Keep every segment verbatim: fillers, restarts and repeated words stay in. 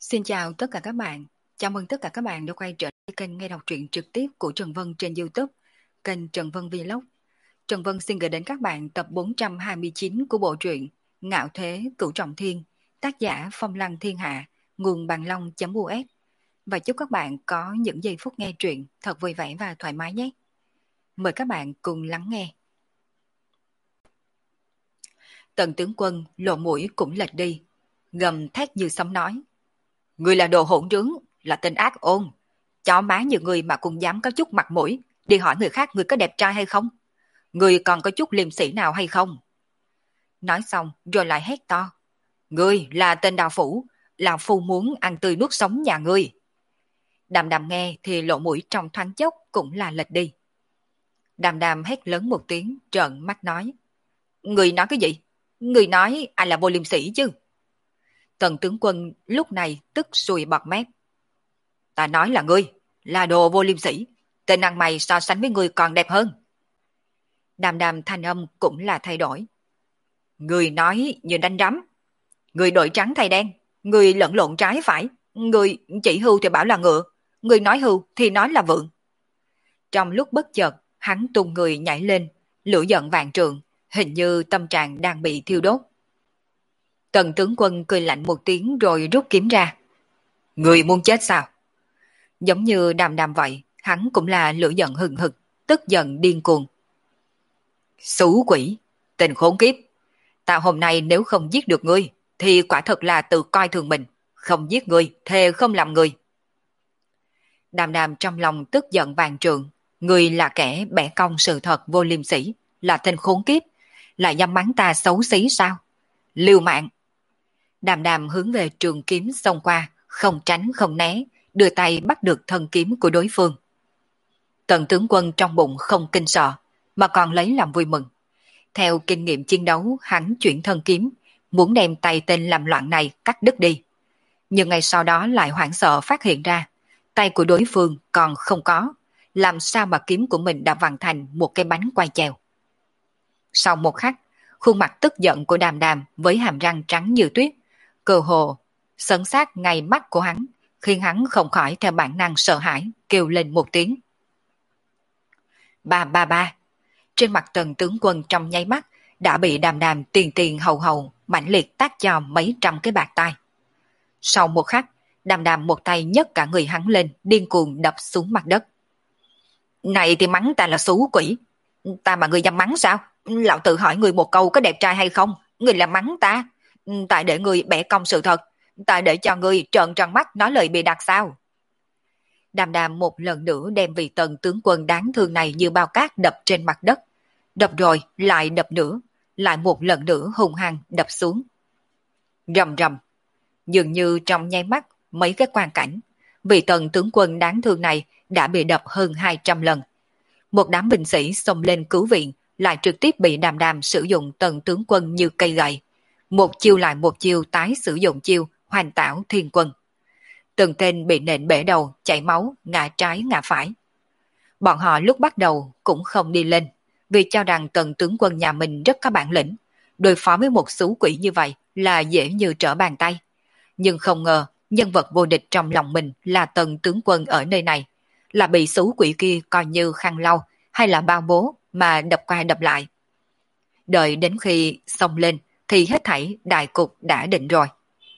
Xin chào tất cả các bạn. Chào mừng tất cả các bạn đã quay trở lại kênh nghe đọc truyện trực tiếp của Trần Vân trên YouTube, kênh Trần Vân Vlog. Trần Vân xin gửi đến các bạn tập bốn trăm hai mươi chín của bộ truyện Ngạo Thế Cửu Trọng Thiên, tác giả Phong Lăng Thiên Hạ, nguồn bằng long.us. Và chúc các bạn có những giây phút nghe truyện thật vui vẻ và thoải mái nhé. Mời các bạn cùng lắng nghe. Tần tướng quân lộ mũi cũng lệch đi, gầm thét như sấm nói: Người là đồ hỗn trướng, là tên ác ôn. Chó má như người mà cũng dám có chút mặt mũi, đi hỏi người khác người có đẹp trai hay không? Người còn có chút liêm sĩ nào hay không? Nói xong rồi lại hét to: Người là tên đào phủ, là phu muốn ăn tươi nuốt sống nhà ngươi. Đàm đàm nghe thì lộ mũi trong thoáng chốc cũng là lệch đi. Đàm đàm hét lớn một tiếng, trợn mắt nói: Người nói cái gì? Người nói ai là vô liêm sĩ chứ? Tần tướng quân lúc này tức sùi bọt mép. Ta nói là ngươi, là đồ vô liêm sĩ. Tên ăn mày so sánh với ngươi còn đẹp hơn. Đàm đàm thanh âm cũng là thay đổi. Ngươi nói như đánh rắm. Ngươi đổi trắng thay đen. Ngươi lẫn lộn trái phải. Ngươi chỉ hưu thì bảo là ngựa. Ngươi nói hưu thì nói là vượng. Trong lúc bất chợt, hắn tung người nhảy lên, lửa giận vạn trượng, hình như tâm trạng đang bị thiêu đốt. Tần tướng quân cười lạnh một tiếng rồi rút kiếm ra. Người muốn chết sao? Giống như đàm đàm vậy, hắn cũng là lửa giận hừng hực, tức giận điên cuồng. Xú quỷ, tình khốn kiếp. Ta hôm nay nếu không giết được ngươi, thì quả thật là tự coi thường mình. Không giết ngươi, thề không làm ngươi. Đàm đàm trong lòng tức giận vàng trượng. Ngươi là kẻ bẻ cong sự thật vô liêm sỉ, là tên khốn kiếp, là dám mắng ta xấu xí sao? Liều mạng. Đàm đàm hướng về trường kiếm xông qua, không tránh không né, đưa tay bắt được thân kiếm của đối phương. Tần tướng quân trong bụng không kinh sợ, mà còn lấy làm vui mừng. Theo kinh nghiệm chiến đấu, hắn chuyển thân kiếm, muốn đem tay tên làm loạn này cắt đứt đi. Nhưng ngay sau đó lại hoảng sợ phát hiện ra, tay của đối phương còn không có, làm sao mà kiếm của mình đã vặn thành một cái bánh quay chèo. Sau một khắc, khuôn mặt tức giận của đàm đàm với hàm răng trắng như tuyết, cơ hồ sấn sát ngay mắt của hắn, khiến hắn không khỏi theo bản năng sợ hãi, kêu lên một tiếng. Ba ba ba. Trên mặt tần tướng quân trong nháy mắt đã bị đàm đàm tiền tiền hầu hầu mãnh liệt tác cho mấy trăm cái bạt tai. Sau một khắc, đàm đàm một tay nhấc cả người hắn lên, điên cuồng đập xuống mặt đất. Này thì mắng ta là xú quỷ. Ta mà ngươi dám mắng sao? Lão tự hỏi người một câu có đẹp trai hay không? Người là mắng ta. Tại để người bẻ cong sự thật. Tại để cho người trợn tròn mắt nói lời bịa đặt sao? Đàm đàm một lần nữa đem vị tần tướng quân đáng thương này như bao cát đập trên mặt đất. Đập rồi lại đập nữa, lại một lần nữa hung hăng đập xuống. Rầm rầm. Dường như trong nháy mắt mấy cái quan cảnh, vị tần tướng quân đáng thương này đã bị đập hơn hai trăm lần. Một đám binh sĩ xông lên cứu viện, lại trực tiếp bị đàm đàm sử dụng tần tướng quân như cây gậy. Một chiêu lại một chiêu tái sử dụng chiêu hoành tảo thiên quân. Từng tên bị nện bể đầu, chảy máu, ngã trái ngã phải. Bọn họ lúc bắt đầu cũng không đi lên, vì cho rằng tần tướng quân nhà mình rất có bản lĩnh. Đối phó với một xú quỷ như vậy là dễ như trở bàn tay. Nhưng không ngờ, nhân vật vô địch trong lòng mình là tần tướng quân ở nơi này, là bị xú quỷ kia coi như khăn lau hay là bao bố mà đập qua đập lại. Đợi đến khi xông lên thì hết thảy đại cục đã định rồi.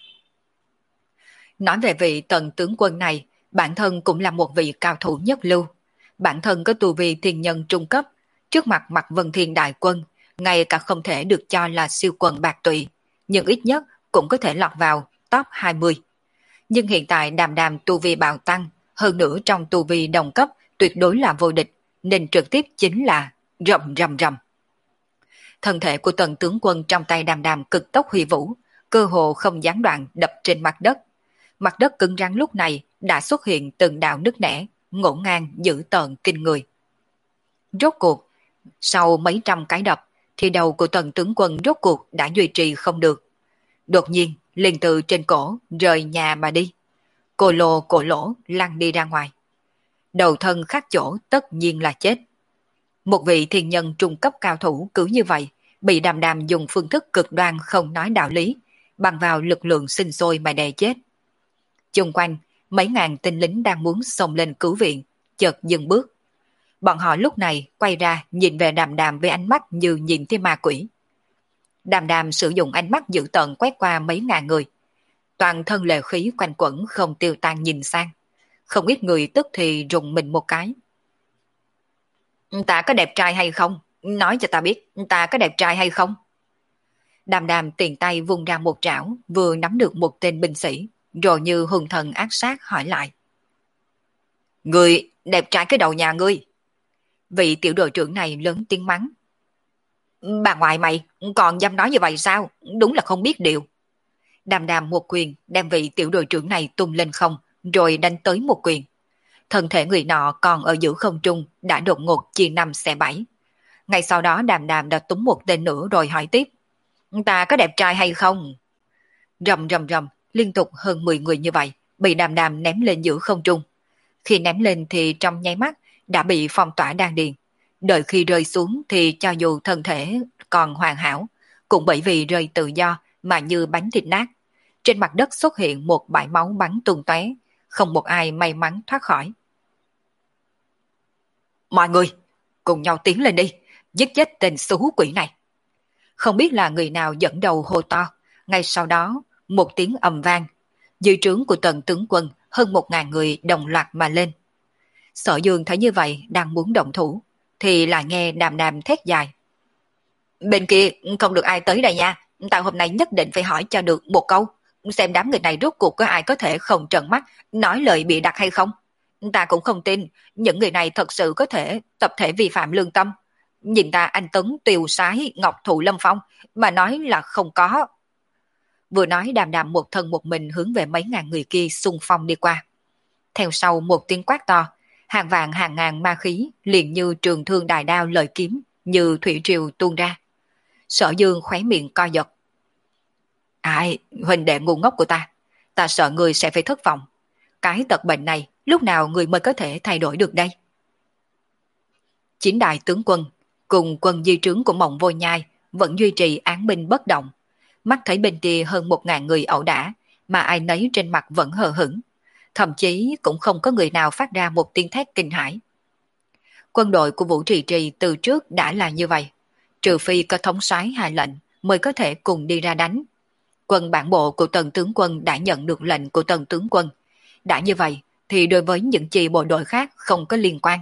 Nói về vị tần tướng quân này, bản thân cũng là một vị cao thủ nhất lưu. Bản thân có tu vi thiên nhân trung cấp, trước mặt mặt Vân Thiên đại quân, ngay cả không thể được cho là siêu quần bạc tụy, nhưng ít nhất cũng có thể lọt vào top hai mươi. Nhưng hiện tại đàm đàm tu vi bạo tăng, hơn nữa trong tu vi đồng cấp tuyệt đối là vô địch, nên trực tiếp chính là rầm rầm rầm. Thân thể của tần tướng quân trong tay đàm đàm cực tốc huy vũ, cơ hồ không gián đoạn đập trên mặt đất. Mặt đất cứng rắn lúc này đã xuất hiện từng đạo nứt nẻ, ngổn ngang dữ tợn kinh người. Rốt cuộc, sau mấy trăm cái đập, thì đầu của tần tướng quân rốt cuộc đã duy trì không được. Đột nhiên, liền từ trên cổ rời nhà mà đi. Cô lô cổ lỗ lăn đi ra ngoài. Đầu thân khác chỗ tất nhiên là chết. Một vị thiên nhân trung cấp cao thủ cứ như vậy, bị đàm đàm dùng phương thức cực đoan không nói đạo lý, bằng vào lực lượng sinh sôi mà đè chết. Chung quanh, mấy ngàn tinh lính đang muốn xông lên cứu viện, chợt dừng bước. Bọn họ lúc này quay ra nhìn về Đàm Đàm với ánh mắt như nhìn thấy ma quỷ. Đàm Đàm sử dụng ánh mắt dữ tợn quét qua mấy ngàn người. Toàn thân lệ khí quanh quẩn không tiêu tan nhìn sang. Không ít người tức thì rùng mình một cái. Ta có đẹp trai hay không? Nói cho ta biết, ta có đẹp trai hay không? Đàm Đàm tiền tay vung ra một trảo, vừa nắm được một tên binh sĩ, rồi như hùng thần ác sát hỏi lại. Người đẹp trai cái đầu nhà ngươi. Vị tiểu đội trưởng này lớn tiếng mắng. Bà ngoại mày, còn dám nói như vậy sao? Đúng là không biết điều. Đàm Đàm một quyền đem vị tiểu đội trưởng này tung lên không, rồi đánh tới một quyền. Thân thể người nọ còn ở giữa không trung đã đột ngột chia năm xẻ bảy. Ngay sau đó Đàm Đàm đã túm một tên nữa rồi hỏi tiếp. Ta có đẹp trai hay không? Rầm rầm rầm, liên tục hơn mười người như vậy, bị Đàm Đàm ném lên giữa không trung. Khi ném lên thì trong nháy mắt đã bị phong tỏa đan điền. Đợi khi rơi xuống thì cho dù thân thể còn hoàn hảo, cũng bởi vì rơi tự do mà như bánh thịt nát. Trên mặt đất xuất hiện một bãi máu bắn tung tóe, không một ai may mắn thoát khỏi. Mọi người, cùng nhau tiến lên đi, giết chết tên xú quỷ này. Không biết là người nào dẫn đầu hô to, ngay sau đó một tiếng ầm vang. Dưới trướng của Tần tướng quân hơn một ngàn người đồng loạt mà lên. Sở Dương thấy như vậy đang muốn động thủ, thì lại nghe Đàm Đàm thét dài. Bên kia không được ai tới đây nha, ta hôm nay nhất định phải hỏi cho được một câu, xem đám người này rốt cuộc có ai có thể không trợn mắt nói lời bịa đặt hay không. Ta cũng không tin những người này thật sự có thể tập thể vi phạm lương tâm. Nhìn ta anh Tấn Tiều Sái Ngọc Thụ Lâm Phong mà nói là không có. Vừa nói Đàm Đàm một thân một mình hướng về mấy ngàn người kia xung phong đi qua. Theo sau một tiếng quát to, hàng vạn hàng ngàn ma khí liền như trường thương đại đao lợi kiếm như thủy triều tuôn ra. Sở Dương khóe miệng co giật. Ai, huynh đệ ngu ngốc của ta, ta sợ người sẽ phải thất vọng. Cái tật bệnh này lúc nào người mới có thể thay đổi được đây? Chín đại tướng quân cùng quân di trướng của Mộng Vô Nhai vẫn duy trì án binh bất động. Mắt thấy bên kia hơn một ngàn người ẩu đả, mà ai nấy trên mặt vẫn hờ hững. Thậm chí cũng không có người nào phát ra một tiếng thét kinh hãi. Quân đội của Vũ Trì Trì từ trước đã là như vậy. Trừ phi có thống soái hạ lệnh mới có thể cùng đi ra đánh. Quân bản bộ của Tần tướng quân đã nhận được lệnh của Tần tướng quân. Đã như vậy thì đối với những chi bộ đội khác không có liên quan.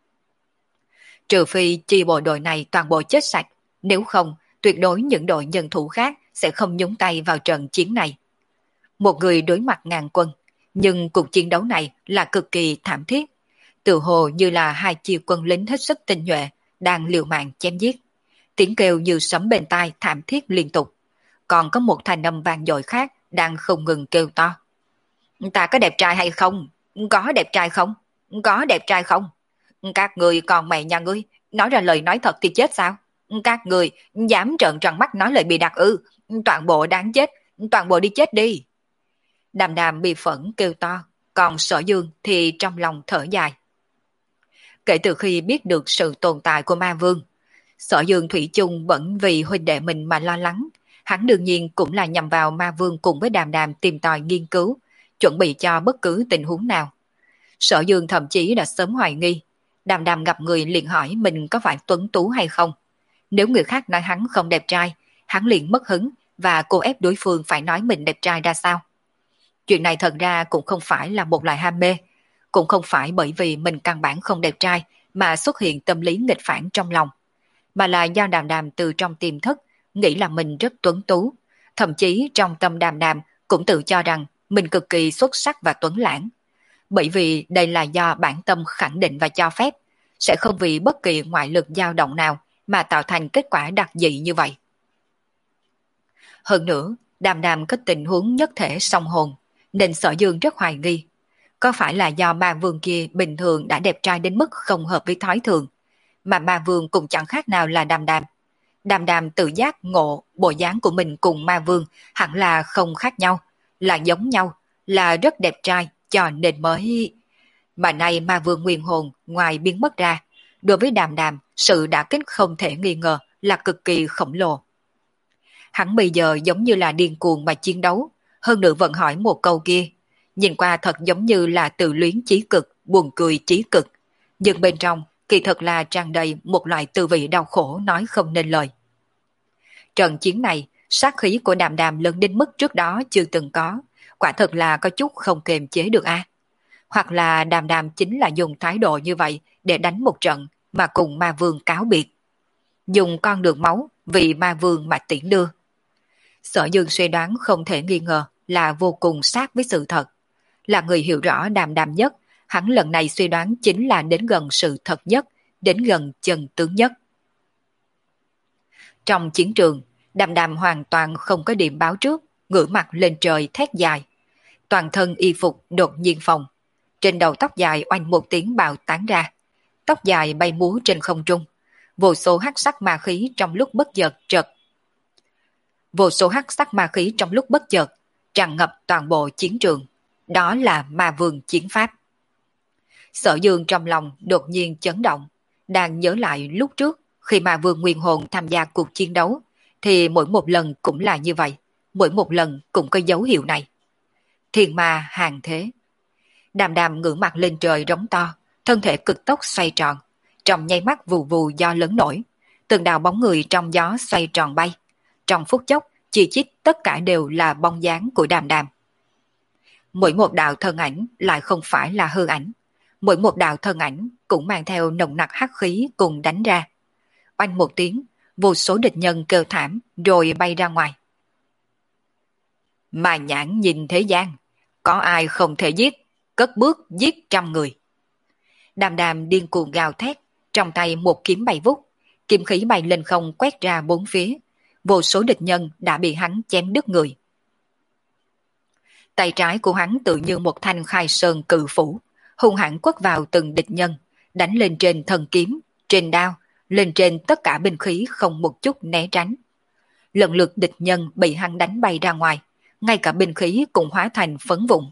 Trừ phi chi bộ đội này toàn bộ chết sạch, nếu không tuyệt đối những đội nhân thủ khác sẽ không nhúng tay vào trận chiến này. Một người đối mặt ngàn quân, nhưng cuộc chiến đấu này là cực kỳ thảm thiết. Tự hồ như là hai chi quân lính hết sức tinh nhuệ đang liều mạng chém giết. Tiếng kêu như sấm bên tai thảm thiết liên tục. Còn có một thanh âm vang dội khác đang không ngừng kêu to. Ta có đẹp trai hay không? Có đẹp trai không? Có đẹp trai không? Các người còn mẹ nhà ngươi, nói ra lời nói thật thì chết sao? Các người dám trợn tròn mắt nói lời bị đặt ư? Toàn bộ đáng chết, toàn bộ đi chết đi. Đàm Đàm bị phẫn kêu to, còn Sở Dương thì trong lòng thở dài. Kể từ khi biết được sự tồn tại của ma vương, Sở Dương thủy chung vẫn vì huynh đệ mình mà lo lắng. Hắn đương nhiên cũng là nhằm vào ma vương cùng với Đàm Đàm tìm tòi nghiên cứu, chuẩn bị cho bất cứ tình huống nào. Sở Dương thậm chí đã sớm hoài nghi. Đàm Đàm gặp người liền hỏi mình có phải tuấn tú hay không. Nếu người khác nói hắn không đẹp trai, hắn liền mất hứng và cô ép đối phương phải nói mình đẹp trai ra sao. Chuyện này thật ra cũng không phải là một loại ham mê, cũng không phải bởi vì mình căn bản không đẹp trai mà xuất hiện tâm lý nghịch phản trong lòng, mà là do Đàm Đàm từ trong tiềm thức nghĩ là mình rất tuấn tú, thậm chí trong tâm Đàm Đàm cũng tự cho rằng mình cực kỳ xuất sắc và tuấn lãng. Bởi vì đây là do bản tâm khẳng định và cho phép, sẽ không vì bất kỳ ngoại lực dao động nào mà tạo thành kết quả đặc dị như vậy. Hơn nữa, Đàm Đàm có tình huống nhất thể song hồn, nên Sở Dương rất hoài nghi. Có phải là do ma vương kia bình thường đã đẹp trai đến mức không hợp với thói thường, mà ma vương cũng chẳng khác nào là Đàm Đàm. Đàm Đàm tự giác ngộ bộ dáng của mình cùng ma vương hẳn là không khác nhau, là giống nhau, là rất đẹp trai cho nên mới... Mà nay ma vương nguyên hồn ngoài biến mất ra, đối với Đàm Đàm sự đả kích không thể nghi ngờ là cực kỳ khổng lồ. Hắn bây giờ giống như là điên cuồng mà chiến đấu, hơn nữa vẫn hỏi một câu kia, nhìn qua thật giống như là tự luyến chí cực, buồn cười chí cực, nhưng bên trong kỳ thực là tràn đầy một loại tư vị đau khổ nói không nên lời. Trận chiến này, sát khí của Đàm Đàm lớn đến mức trước đó chưa từng có, quả thật là có chút không kiềm chế được a. Hoặc là Đàm Đàm chính là dùng thái độ như vậy để đánh một trận mà cùng ma vương cáo biệt. Dùng con đường máu vì ma vương mà tiễn đưa. Sở Dương suy đoán không thể nghi ngờ là vô cùng sát với sự thật. Là người hiểu rõ Đàm Đàm nhất, hắn lần này suy đoán chính là đến gần sự thật nhất, đến gần chân tướng nhất. Trong chiến trường, Đàm Đàm hoàn toàn không có điểm báo trước, ngửa mặt lên trời thét dài. Toàn thân y phục đột nhiên phồng. Trên đầu tóc dài oanh một tiếng bạo tán ra. Tóc dài bay múa trên không trung. Vô số hắc sắc ma khí trong lúc bất chợt trật. Vô số hắc sắc ma khí trong lúc bất chợt tràn ngập toàn bộ chiến trường. Đó là ma vương chiến pháp. Sở Dương trong lòng đột nhiên chấn động. Đang nhớ lại lúc trước khi ma vương nguyên hồn tham gia cuộc chiến đấu thì mỗi một lần cũng là như vậy. Mỗi một lần cũng có dấu hiệu này. Thiên ma hàng thế. Đàm Đàm ngửa mặt lên trời rống to, thân thể cực tốc xoay tròn, trong nháy mắt vù vù do lớn nổi, từng đạo bóng người trong gió xoay tròn bay. Trong phút chốc, chi chít tất cả đều là bóng dáng của Đàm Đàm. Mỗi một đạo thân ảnh lại không phải là hư ảnh, mỗi một đạo thân ảnh cũng mang theo nồng nặc hắc khí cùng đánh ra. Oanh một tiếng, vô số địch nhân kêu thảm rồi bay ra ngoài. Mà nhãn nhìn thế gian, có ai không thể giết, cất bước giết trăm người. Đàm Đàm điên cuồng gào thét, trong tay một kiếm bay vút, kiếm khí bay lên không quét ra bốn phía, vô số địch nhân đã bị hắn chém đứt người. Tay trái của hắn tự như một thanh khai sơn cự phủ, hung hãn quất vào từng địch nhân, đánh lên trên thần kiếm, trên đao, lên trên tất cả binh khí không một chút né tránh. Lần lượt địch nhân bị hắn đánh bay ra ngoài, ngay cả binh khí cũng hóa thành phấn vụn.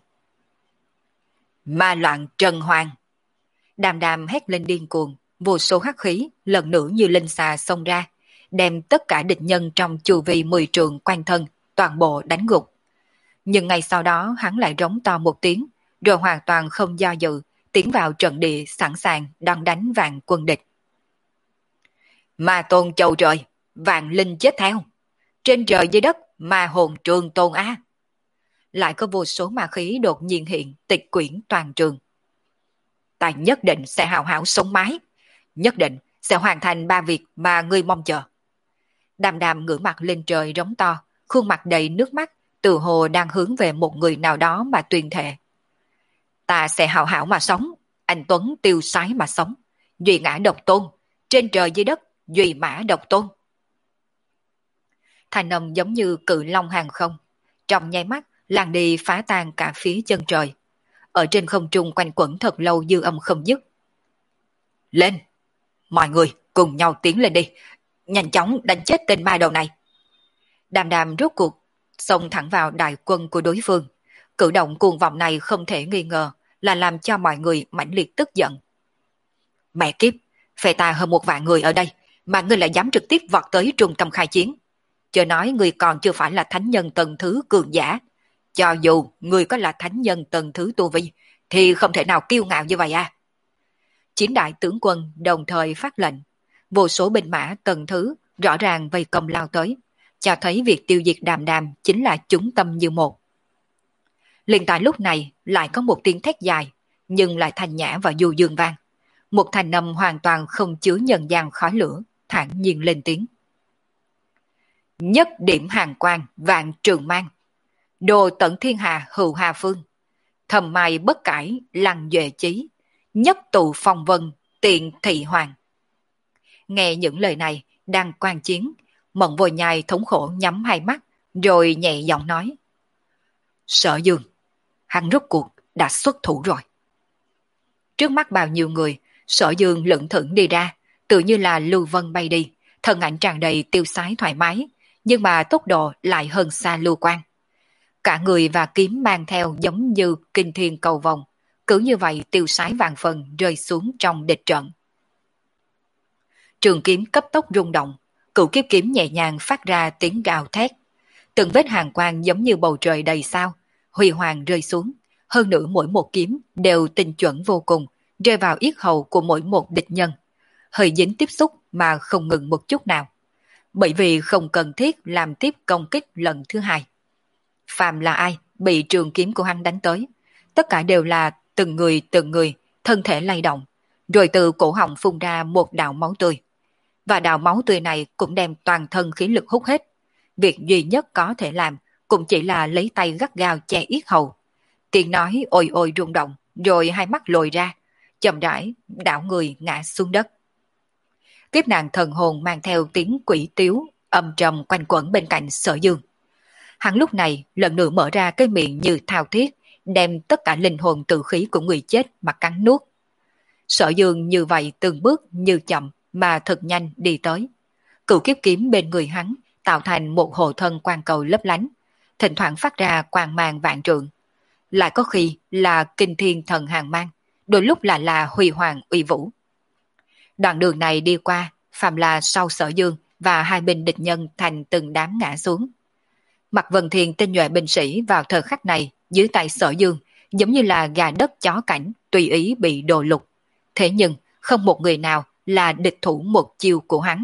Ma loạn trần hoàng. Đàm Đàm hét lên điên cuồng, vô số hắc khí lần nữa như linh xà xông ra, đem tất cả địch nhân trong chu vi mười trượng quanh thân toàn bộ đánh gục. Nhưng ngay sau đó hắn lại rống to một tiếng, rồi hoàn toàn không do dự, tiến vào trận địa sẵn sàng đón đánh vạn quân địch. Ma tôn chầu trời, vạn linh chết theo. Trên trời dưới đất, ma hồn trường tôn á. Lại có vô số ma khí đột nhiên hiện tịch quyển toàn trường. Ta nhất định sẽ hào hảo sống mái, nhất định sẽ hoàn thành ba việc mà ngươi mong chờ. Đàm Đàm ngửa mặt lên trời rống to, khuôn mặt đầy nước mắt, từ hồ đang hướng về một người nào đó mà tuyên thệ. Ta sẽ hào hảo mà sống, anh Tuấn tiêu sái mà sống, duy ngã độc tôn, trên trời dưới đất, duy mã độc tôn. Thanh âm giống như cự long hàng không, trong nháy mắt làng đi phá tan cả phía chân trời. Ở trên không trung quanh quẩn thật lâu dư âm không dứt. Lên! Mọi người cùng nhau tiến lên đi, nhanh chóng đánh chết tên ma đầu này. Đàm Đàm rốt cuộc xông thẳng vào đại quân của đối phương. Cử động cuồng vọng này không thể nghi ngờ là làm cho mọi người mãnh liệt tức giận. Mẹ kiếp, phê ta hơn một vạn người ở đây mà ngươi lại dám trực tiếp vọt tới trung tâm khai chiến. Chờ nói ngươi còn chưa phải là thánh nhân tầng thứ cường giả. Cho dù ngươi có là thánh nhân tầng thứ tu vi thì không thể nào kiêu ngạo như vậy à. Chín đại tướng quân đồng thời phát lệnh. Vô số binh mã tầng thứ rõ ràng vây công lao tới, cho thấy việc tiêu diệt Đàm Đàm chính là chúng tâm như một. Liền tại lúc này lại có một tiếng thét dài, nhưng lại thanh nhã và du dương vang. Một thanh âm hoàn toàn không chứa nhân gian khói lửa, thản nhiên lên tiếng. Nhất điểm hàng quang vạn trường mang, đồ tận thiên hà hữu hà phương, thầm mai bất cải lăng duệ chí, nhất tụ phong vân tiện thị hoàng. Nghe những lời này đang quan chiến, Mộng Vô Nhai thống khổ nhắm hai mắt, rồi nhẹ giọng nói. Sở Dương, hắn rốt cuộc đã xuất thủ rồi. Trước mắt bao nhiêu người, Sở Dương lững thững đi ra, tự như là lưu vân bay đi, thân ảnh tràn đầy tiêu sái thoải mái, nhưng mà tốc độ lại hơn xa Lưu Quang. Cả người và kiếm mang theo giống như kinh thiên cầu vồng, cứ như vậy tiêu sái vàng phần rơi xuống trong địch trận. Trường kiếm cấp tốc rung động, cửu kiếp kiếm nhẹ nhàng phát ra tiếng gào thét. Từng vết hàng quang giống như bầu trời đầy sao, huy hoàng rơi xuống, hơn nữa mỗi một kiếm đều tinh chuẩn vô cùng, rơi vào yết hầu của mỗi một địch nhân. Hơi dính tiếp xúc mà không ngừng một chút nào. Bởi vì không cần thiết làm tiếp công kích lần thứ hai. Phàm là ai bị trường kiếm của hắn đánh tới, tất cả đều là từng người từng người, thân thể lay động, rồi từ cổ họng phun ra một đạo máu tươi. Và đạo máu tươi này cũng đem toàn thân khí lực hút hết. Việc duy nhất có thể làm cũng chỉ là lấy tay gắt gao che yết hầu. Tiếng nói ôi ôi rung động, rồi hai mắt lồi ra, chậm rãi đảo người ngã xuống đất. Kiếp nạn thần hồn mang theo tiếng quỷ tiếu, âm trầm quanh quẩn bên cạnh Sở Dương. Hắn lúc này lần nữa mở ra cái miệng như thao thiết, đem tất cả linh hồn tử khí của người chết mà cắn nuốt. Sở Dương như vậy từng bước như chậm mà thật nhanh đi tới. Cửu kiếp kiếm bên người hắn tạo thành một hộ thân quang cầu lấp lánh, thỉnh thoảng phát ra quang mang vạn trượng. Lại có khi là kinh thiên thần hàng mang, đôi lúc lại là huy hoàng uy vũ. Đoạn đường này đi qua, phàm là sau Sở Dương và hai bên địch nhân thành từng đám ngã xuống. Mặt Vân Thiên tinh nhuệ binh sĩ vào thời khắc này dưới tay Sở Dương giống như là gà đất chó cảnh tùy ý bị đồ lục. Thế nhưng không một người nào là địch thủ một chiêu của hắn.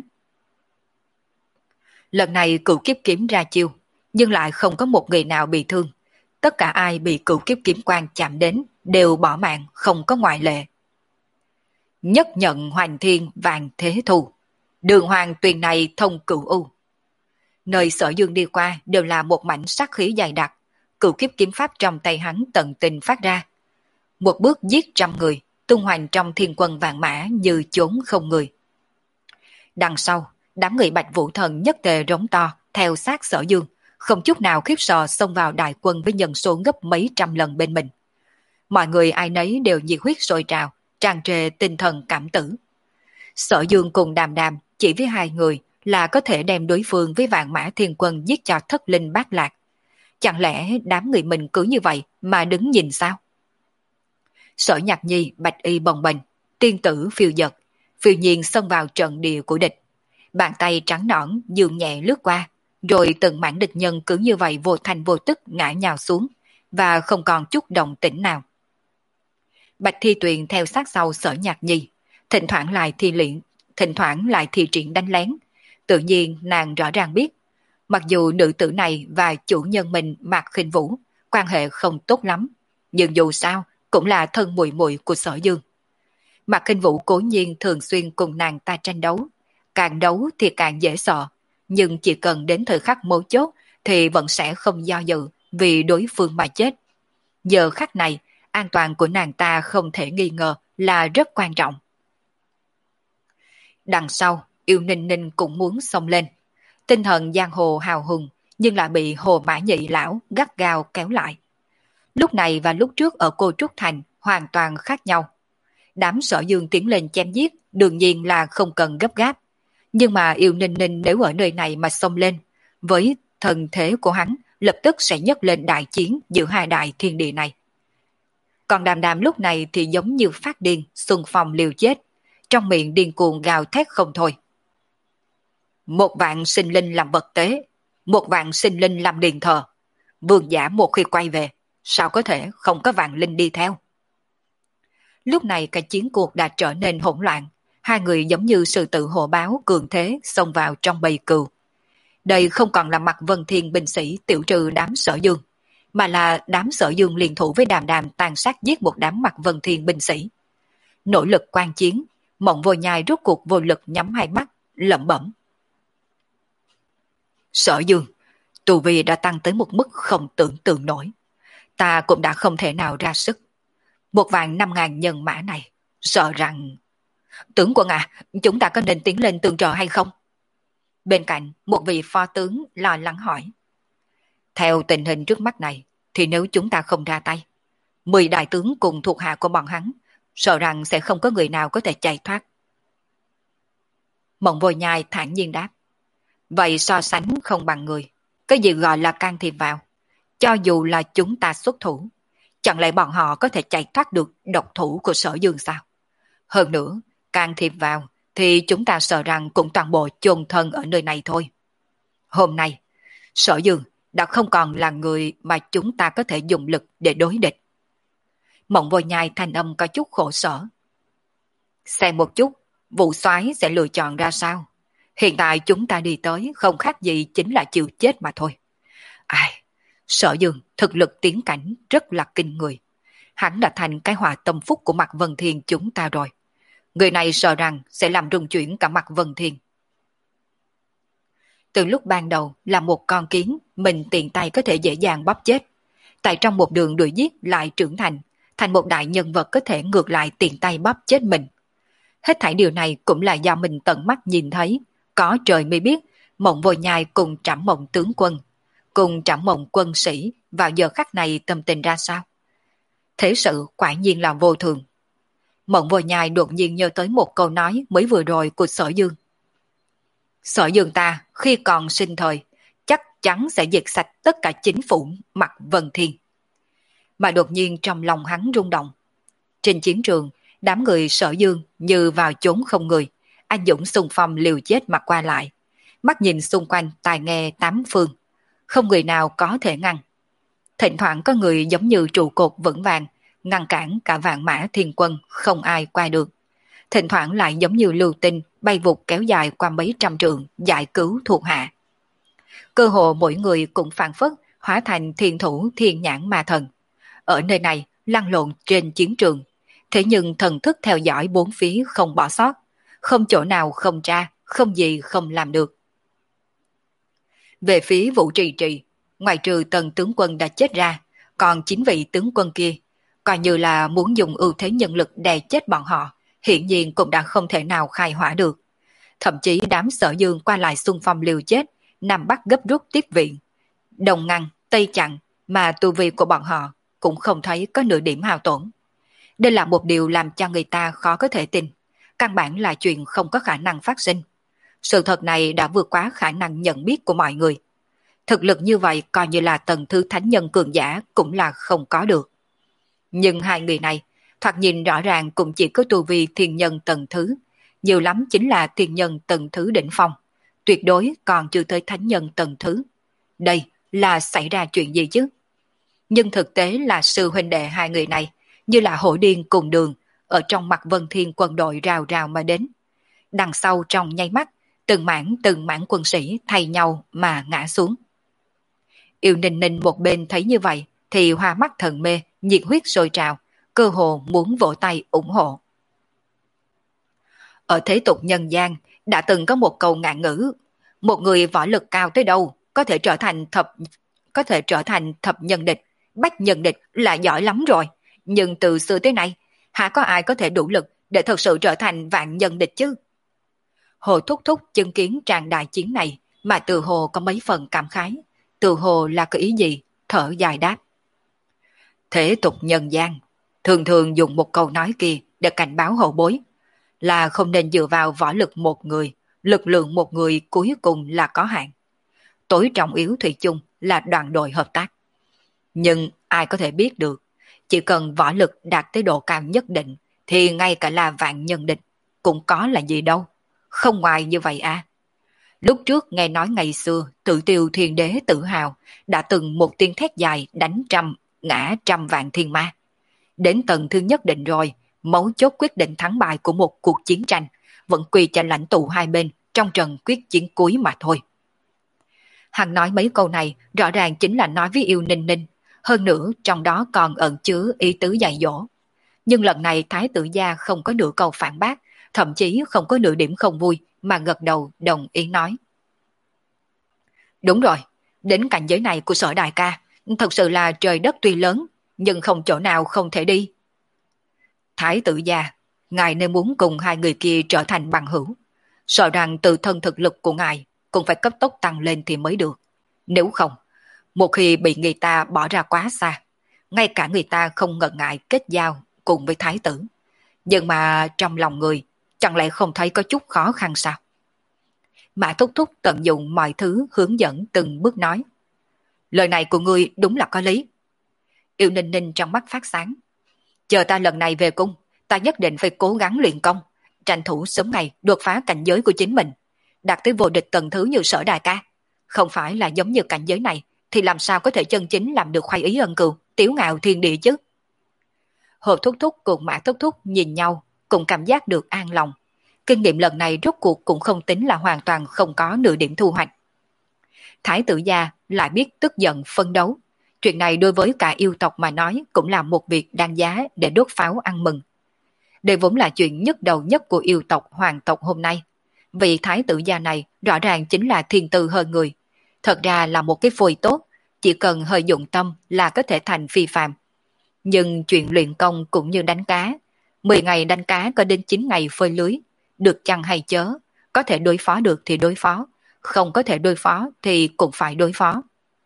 Lần này cửu kiếp kiếm ra chiêu, nhưng lại không có một người nào bị thương. Tất cả ai bị cửu kiếp kiếm quang chạm đến đều bỏ mạng, không có ngoại lệ. Nhất nhận hoành thiên vàng thế thù, đường hoàng tuyền này thông cửu u. Nơi Sở Dương đi qua đều là một mảnh sát khí dày đặc, cửu kiếp kiếm pháp trong tay hắn tận tình phát ra. Một bước giết trăm người, tung hoành trong thiên quân vạn mã như chốn không người. Đằng sau, đám người Bạch Vũ Thần nhất tề rống to theo sát Sở Dương, không chút nào khiếp sợ xông vào đại quân với nhân số gấp mấy trăm lần bên mình. Mọi người ai nấy đều nhiệt huyết sôi trào, tràn trề tinh thần cảm tử. Sở Dương cùng Đàm Đàm chỉ với hai người là có thể đem đối phương với vạn mã thiên quân giết cho thất linh bát lạc. Chẳng lẽ đám người mình cứ như vậy mà đứng nhìn sao? Sở Nhạc Nhi bạch y bồng bềnh, tiên tử phiêu dật, phiêu nhiên xông vào trận địa của địch. Bàn tay trắng nõn dường nhẹ lướt qua, rồi từng mảng địch nhân cứ như vậy vô thành vô tức ngã nhào xuống, và không còn chút động tĩnh nào. Bạch Thi Tuyền theo sát sau Sở Nhạc Nhi, thỉnh thoảng lại thi luyện, thỉnh thoảng lại thi triển đánh lén. Tự nhiên nàng rõ ràng biết, mặc dù nữ tử này và chủ nhân mình Mạc Khinh Vũ quan hệ không tốt lắm, nhưng dù sao cũng là thân muội muội của Sở Dương. Mạc Khinh Vũ cố nhiên thường xuyên cùng nàng ta tranh đấu, càng đấu thì càng dễ sợ, nhưng chỉ cần đến thời khắc mấu chốt thì vẫn sẽ không do dự vì đối phương mà chết. Giờ khắc này, an toàn của nàng ta không thể nghi ngờ là rất quan trọng. Đằng sau, Yêu Ninh Ninh cũng muốn xông lên. Tinh thần giang hồ hào hùng, nhưng lại bị Hồ Mã Nhị lão gắt gao kéo lại. Lúc này và lúc trước ở Cô Trúc Thành hoàn toàn khác nhau. Đám Sở Dương tiến lên chém giết đương nhiên là không cần gấp gáp. Nhưng mà Yêu Ninh Ninh nếu ở nơi này mà xông lên, với thần thế của hắn lập tức sẽ nhấc lên đại chiến giữa hai đại thiên địa này. Còn Đàm Đàm lúc này thì giống như phát điên, xung phong liều chết, trong miệng điên cuồng gào thét không thôi. Một vạn sinh linh làm vật tế, một vạn sinh linh làm điện thờ. Vương giả một khi quay về, sao có thể không có vạn linh đi theo? Lúc này cả chiến cuộc đã trở nên hỗn loạn, hai người giống như sự tự hộ báo cường thế xông vào trong bầy cừu. Đây không còn là Mặt Vân Thiên binh sĩ tiểu trừ đám Sở Dương, mà là đám Sở Dương liên thủ với Đàm Đàm tàn sát giết một đám Mặt Vân Thiên binh sĩ. Nỗ lực quan chiến, Mộng Vô Nhai rốt cuộc vô lực nhắm hai mắt, lẩm bẩm. Sở Dương, tu vi đã tăng tới một mức không tưởng tượng nổi. Ta cũng đã không thể nào ra sức. Một vạn năm ngàn nhân mã này, sợ rằng... Tướng quân à, chúng ta có nên tiến lên tương trợ hay không? Bên cạnh, một vị phó tướng lo lắng hỏi. Theo tình hình trước mắt này, thì nếu chúng ta không ra tay, mười đại tướng cùng thuộc hạ của bọn hắn, sợ rằng sẽ không có người nào có thể chạy thoát. Mộng Vô Nhai thản nhiên đáp. Vậy so sánh không bằng người, cái gì gọi là can thiệp vào? Cho dù là chúng ta xuất thủ, chẳng lẽ bọn họ có thể chạy thoát được độc thủ của Sở Dương sao? Hơn nữa, can thiệp vào thì chúng ta sợ rằng cũng toàn bộ chôn thân ở nơi này thôi. Hôm nay, Sở Dương đã không còn là người mà chúng ta có thể dùng lực để đối địch. Mộng Vô Nhai thanh âm có chút khổ sở. Xem một chút, vụ soái sẽ lựa chọn ra sao? Hiện tại chúng ta đi tới không khác gì chính là chịu chết mà thôi. Ai, Sở Dương thực lực tiến cảnh rất là kinh người. Hắn đã thành cái họa tâm phúc của Mạc Vân Thiên chúng ta rồi. Người này sợ rằng sẽ làm rung chuyển cả Mạc Vân Thiên. Từ lúc ban đầu là một con kiến, mình tiện tay có thể dễ dàng bóp chết. Tại trong một đường đuổi giết lại trưởng thành, thành một đại nhân vật có thể ngược lại tiện tay bóp chết mình. Hết thảy điều này cũng là do mình tận mắt nhìn thấy, có trời mới biết, Mộng Vô Nhai cùng Trảm Mộng tướng quân, cùng Trảm Mộng quân sĩ vào giờ khắc này tâm tình ra sao. Thế sự quả nhiên là vô thường. Mộng Vô Nhai đột nhiên nhớ tới một câu nói mới vừa rồi của Sở Dương. Sở Dương ta khi còn sinh thời chắc chắn sẽ diệt sạch tất cả chính phủ Mạc Vân Thiên. Mà đột nhiên trong lòng hắn rung động. Trên chiến trường, đám người Sở Dương như vào chốn không người, anh dũng xung phong liều chết mà qua lại. Mắt nhìn xung quanh tai nghe tám phương, không người nào có thể ngăn. Thỉnh thoảng có người giống như trụ cột vững vàng, ngăn cản cả vạn mã thiên quân không ai qua được. Thỉnh thoảng lại giống như lưu tinh bay vụt kéo dài qua mấy trăm trượng giải cứu thuộc hạ. Cơ hồ mỗi người cũng phản phất hóa thành thiên thủ thiên nhãn ma thần. Ở nơi này lăn lộn trên chiến trường, thế nhưng thần thức theo dõi bốn phía không bỏ sót, không chỗ nào không tra, không gì không làm được. Về phía Vũ Trì Trì, ngoài trừ Tần tướng quân đã chết ra, còn chín vị tướng quân kia, coi như là muốn dùng ưu thế nhân lực đè chết bọn họ, hiển nhiên cũng đã không thể nào khai hỏa được. Thậm chí đám Sở Dương qua lại xung phong liều chết, Nam Bắc gấp rút tiếp viện. Đông ngăn, Tây chặn, mà tu vi của bọn họ cũng không thấy có nửa điểm hao tổn. Đây là một điều làm cho người ta khó có thể tin. Căn bản là chuyện không có khả năng phát sinh. Sự thật này đã vượt quá khả năng nhận biết của mọi người. Thực lực như vậy coi như là tầng thứ thánh nhân cường giả cũng là không có được. Nhưng hai người này, thoạt nhìn rõ ràng cũng chỉ có tu vi thiên nhân tầng thứ, nhiều lắm chính là thiên nhân tầng thứ đỉnh phong, tuyệt đối còn chưa tới thánh nhân tầng thứ. Đây là xảy ra chuyện gì chứ? Nhưng thực tế là sư huynh đệ hai người này, như là hổ điên cùng đường, ở trong Mạc Vân Thiên quân đội rào rào mà đến. Đằng sau trong nháy mắt, từng mảng từng mảng quân sĩ thay nhau mà ngã xuống. Yêu Ninh Ninh một bên thấy như vậy, thì hoa mắt thần mê, nhiệt huyết sôi trào, cơ hồ muốn vỗ tay ủng hộ. Ở thế tục nhân gian, đã từng có một câu ngạn ngữ, một người võ lực cao tới đâu, có thể trở thành thập có thể trở thành thập nhân địch, bách nhân địch là giỏi lắm rồi. Nhưng từ xưa tới nay, hả có ai có thể đủ lực để thật sự trở thành vạn nhân địch chứ? Hồ Thúc Thúc chứng kiến tràng đại chiến này, mà từ hồ có mấy phần cảm khái. Từ hồ là cái ý gì? Thở dài đáp. Thế tục nhân gian, thường thường dùng một câu nói kia để cảnh báo hậu bối, là không nên dựa vào võ lực một người, lực lượng một người cuối cùng là có hạn. Tối trọng yếu thủy chung là đoàn đội hợp tác. Nhưng ai có thể biết được, chỉ cần võ lực đạt tới độ cao nhất định, thì ngay cả là vạn nhân địch cũng có là gì đâu. Không ngoài như vậy à. Lúc trước nghe nói ngày xưa Tự Tiêu Thiên Đế tự hào đã từng một tiếng thét dài đánh trăm, ngã trăm vạn thiên ma. Đến tầng thứ nhất định rồi, mấu chốt quyết định thắng bại của một cuộc chiến tranh vẫn quy cho lãnh tụ hai bên trong trận quyết chiến cuối mà thôi. Hắn nói mấy câu này rõ ràng chính là nói với Yêu Ninh Ninh, hơn nữa trong đó còn ẩn chứa ý tứ dạy dỗ. Nhưng lần này Thái tử gia không có nửa câu phản bác, thậm chí không có nửa điểm không vui mà gật đầu đồng ý nói. Đúng rồi, đến cảnh giới này của Sở đại ca, thật sự là trời đất tuy lớn, nhưng không chỗ nào không thể đi. Thái tử gia, ngài nên muốn cùng hai người kia trở thành bằng hữu, sợ rằng tự thân thực lực của ngài cũng phải cấp tốc tăng lên thì mới được. Nếu không, một khi bị người ta bỏ ra quá xa, ngay cả người ta không ngần ngại kết giao cùng với thái tử. Nhưng mà trong lòng người, chẳng lẽ không thấy có chút khó khăn sao? Mã Thúc Thúc tận dụng mọi thứ hướng dẫn từng bước nói. Lời này của ngươi đúng là có lý. Yêu Ninh Ninh trong mắt phát sáng. Chờ ta lần này về cung, ta nhất định phải cố gắng luyện công, tranh thủ sớm ngày đột phá cảnh giới của chính mình, đạt tới vô địch tầng thứ như Sở đại ca. Không phải là giống như cảnh giới này, thì làm sao có thể chân chính làm được khoái ý ân cừu, tiếu ngạo thiên địa chứ? Hồ Thúc Thúc cùng Mã Thúc Thúc nhìn nhau, cũng cảm giác được an lòng. Kinh nghiệm lần này rốt cuộc cũng không tính là hoàn toàn không có nửa điểm thu hoạch. Thái tử gia lại biết tức giận phân đấu. Chuyện này đối với cả yêu tộc mà nói cũng là một việc đáng giá để đốt pháo ăn mừng. Đây vốn là chuyện nhức đầu nhất của yêu tộc hoàng tộc hôm nay. Vị thái tử gia này rõ ràng chính là thiên tư hơn người. Thật ra là một cái phôi tốt, chỉ cần hơi dụng tâm là có thể thành phi phàm. Nhưng chuyện luyện công cũng như đánh cá, mười ngày đánh cá có đến chín ngày phơi lưới, được chăng hay chớ, có thể đối phó được thì đối phó, không có thể đối phó thì cũng phải đối phó.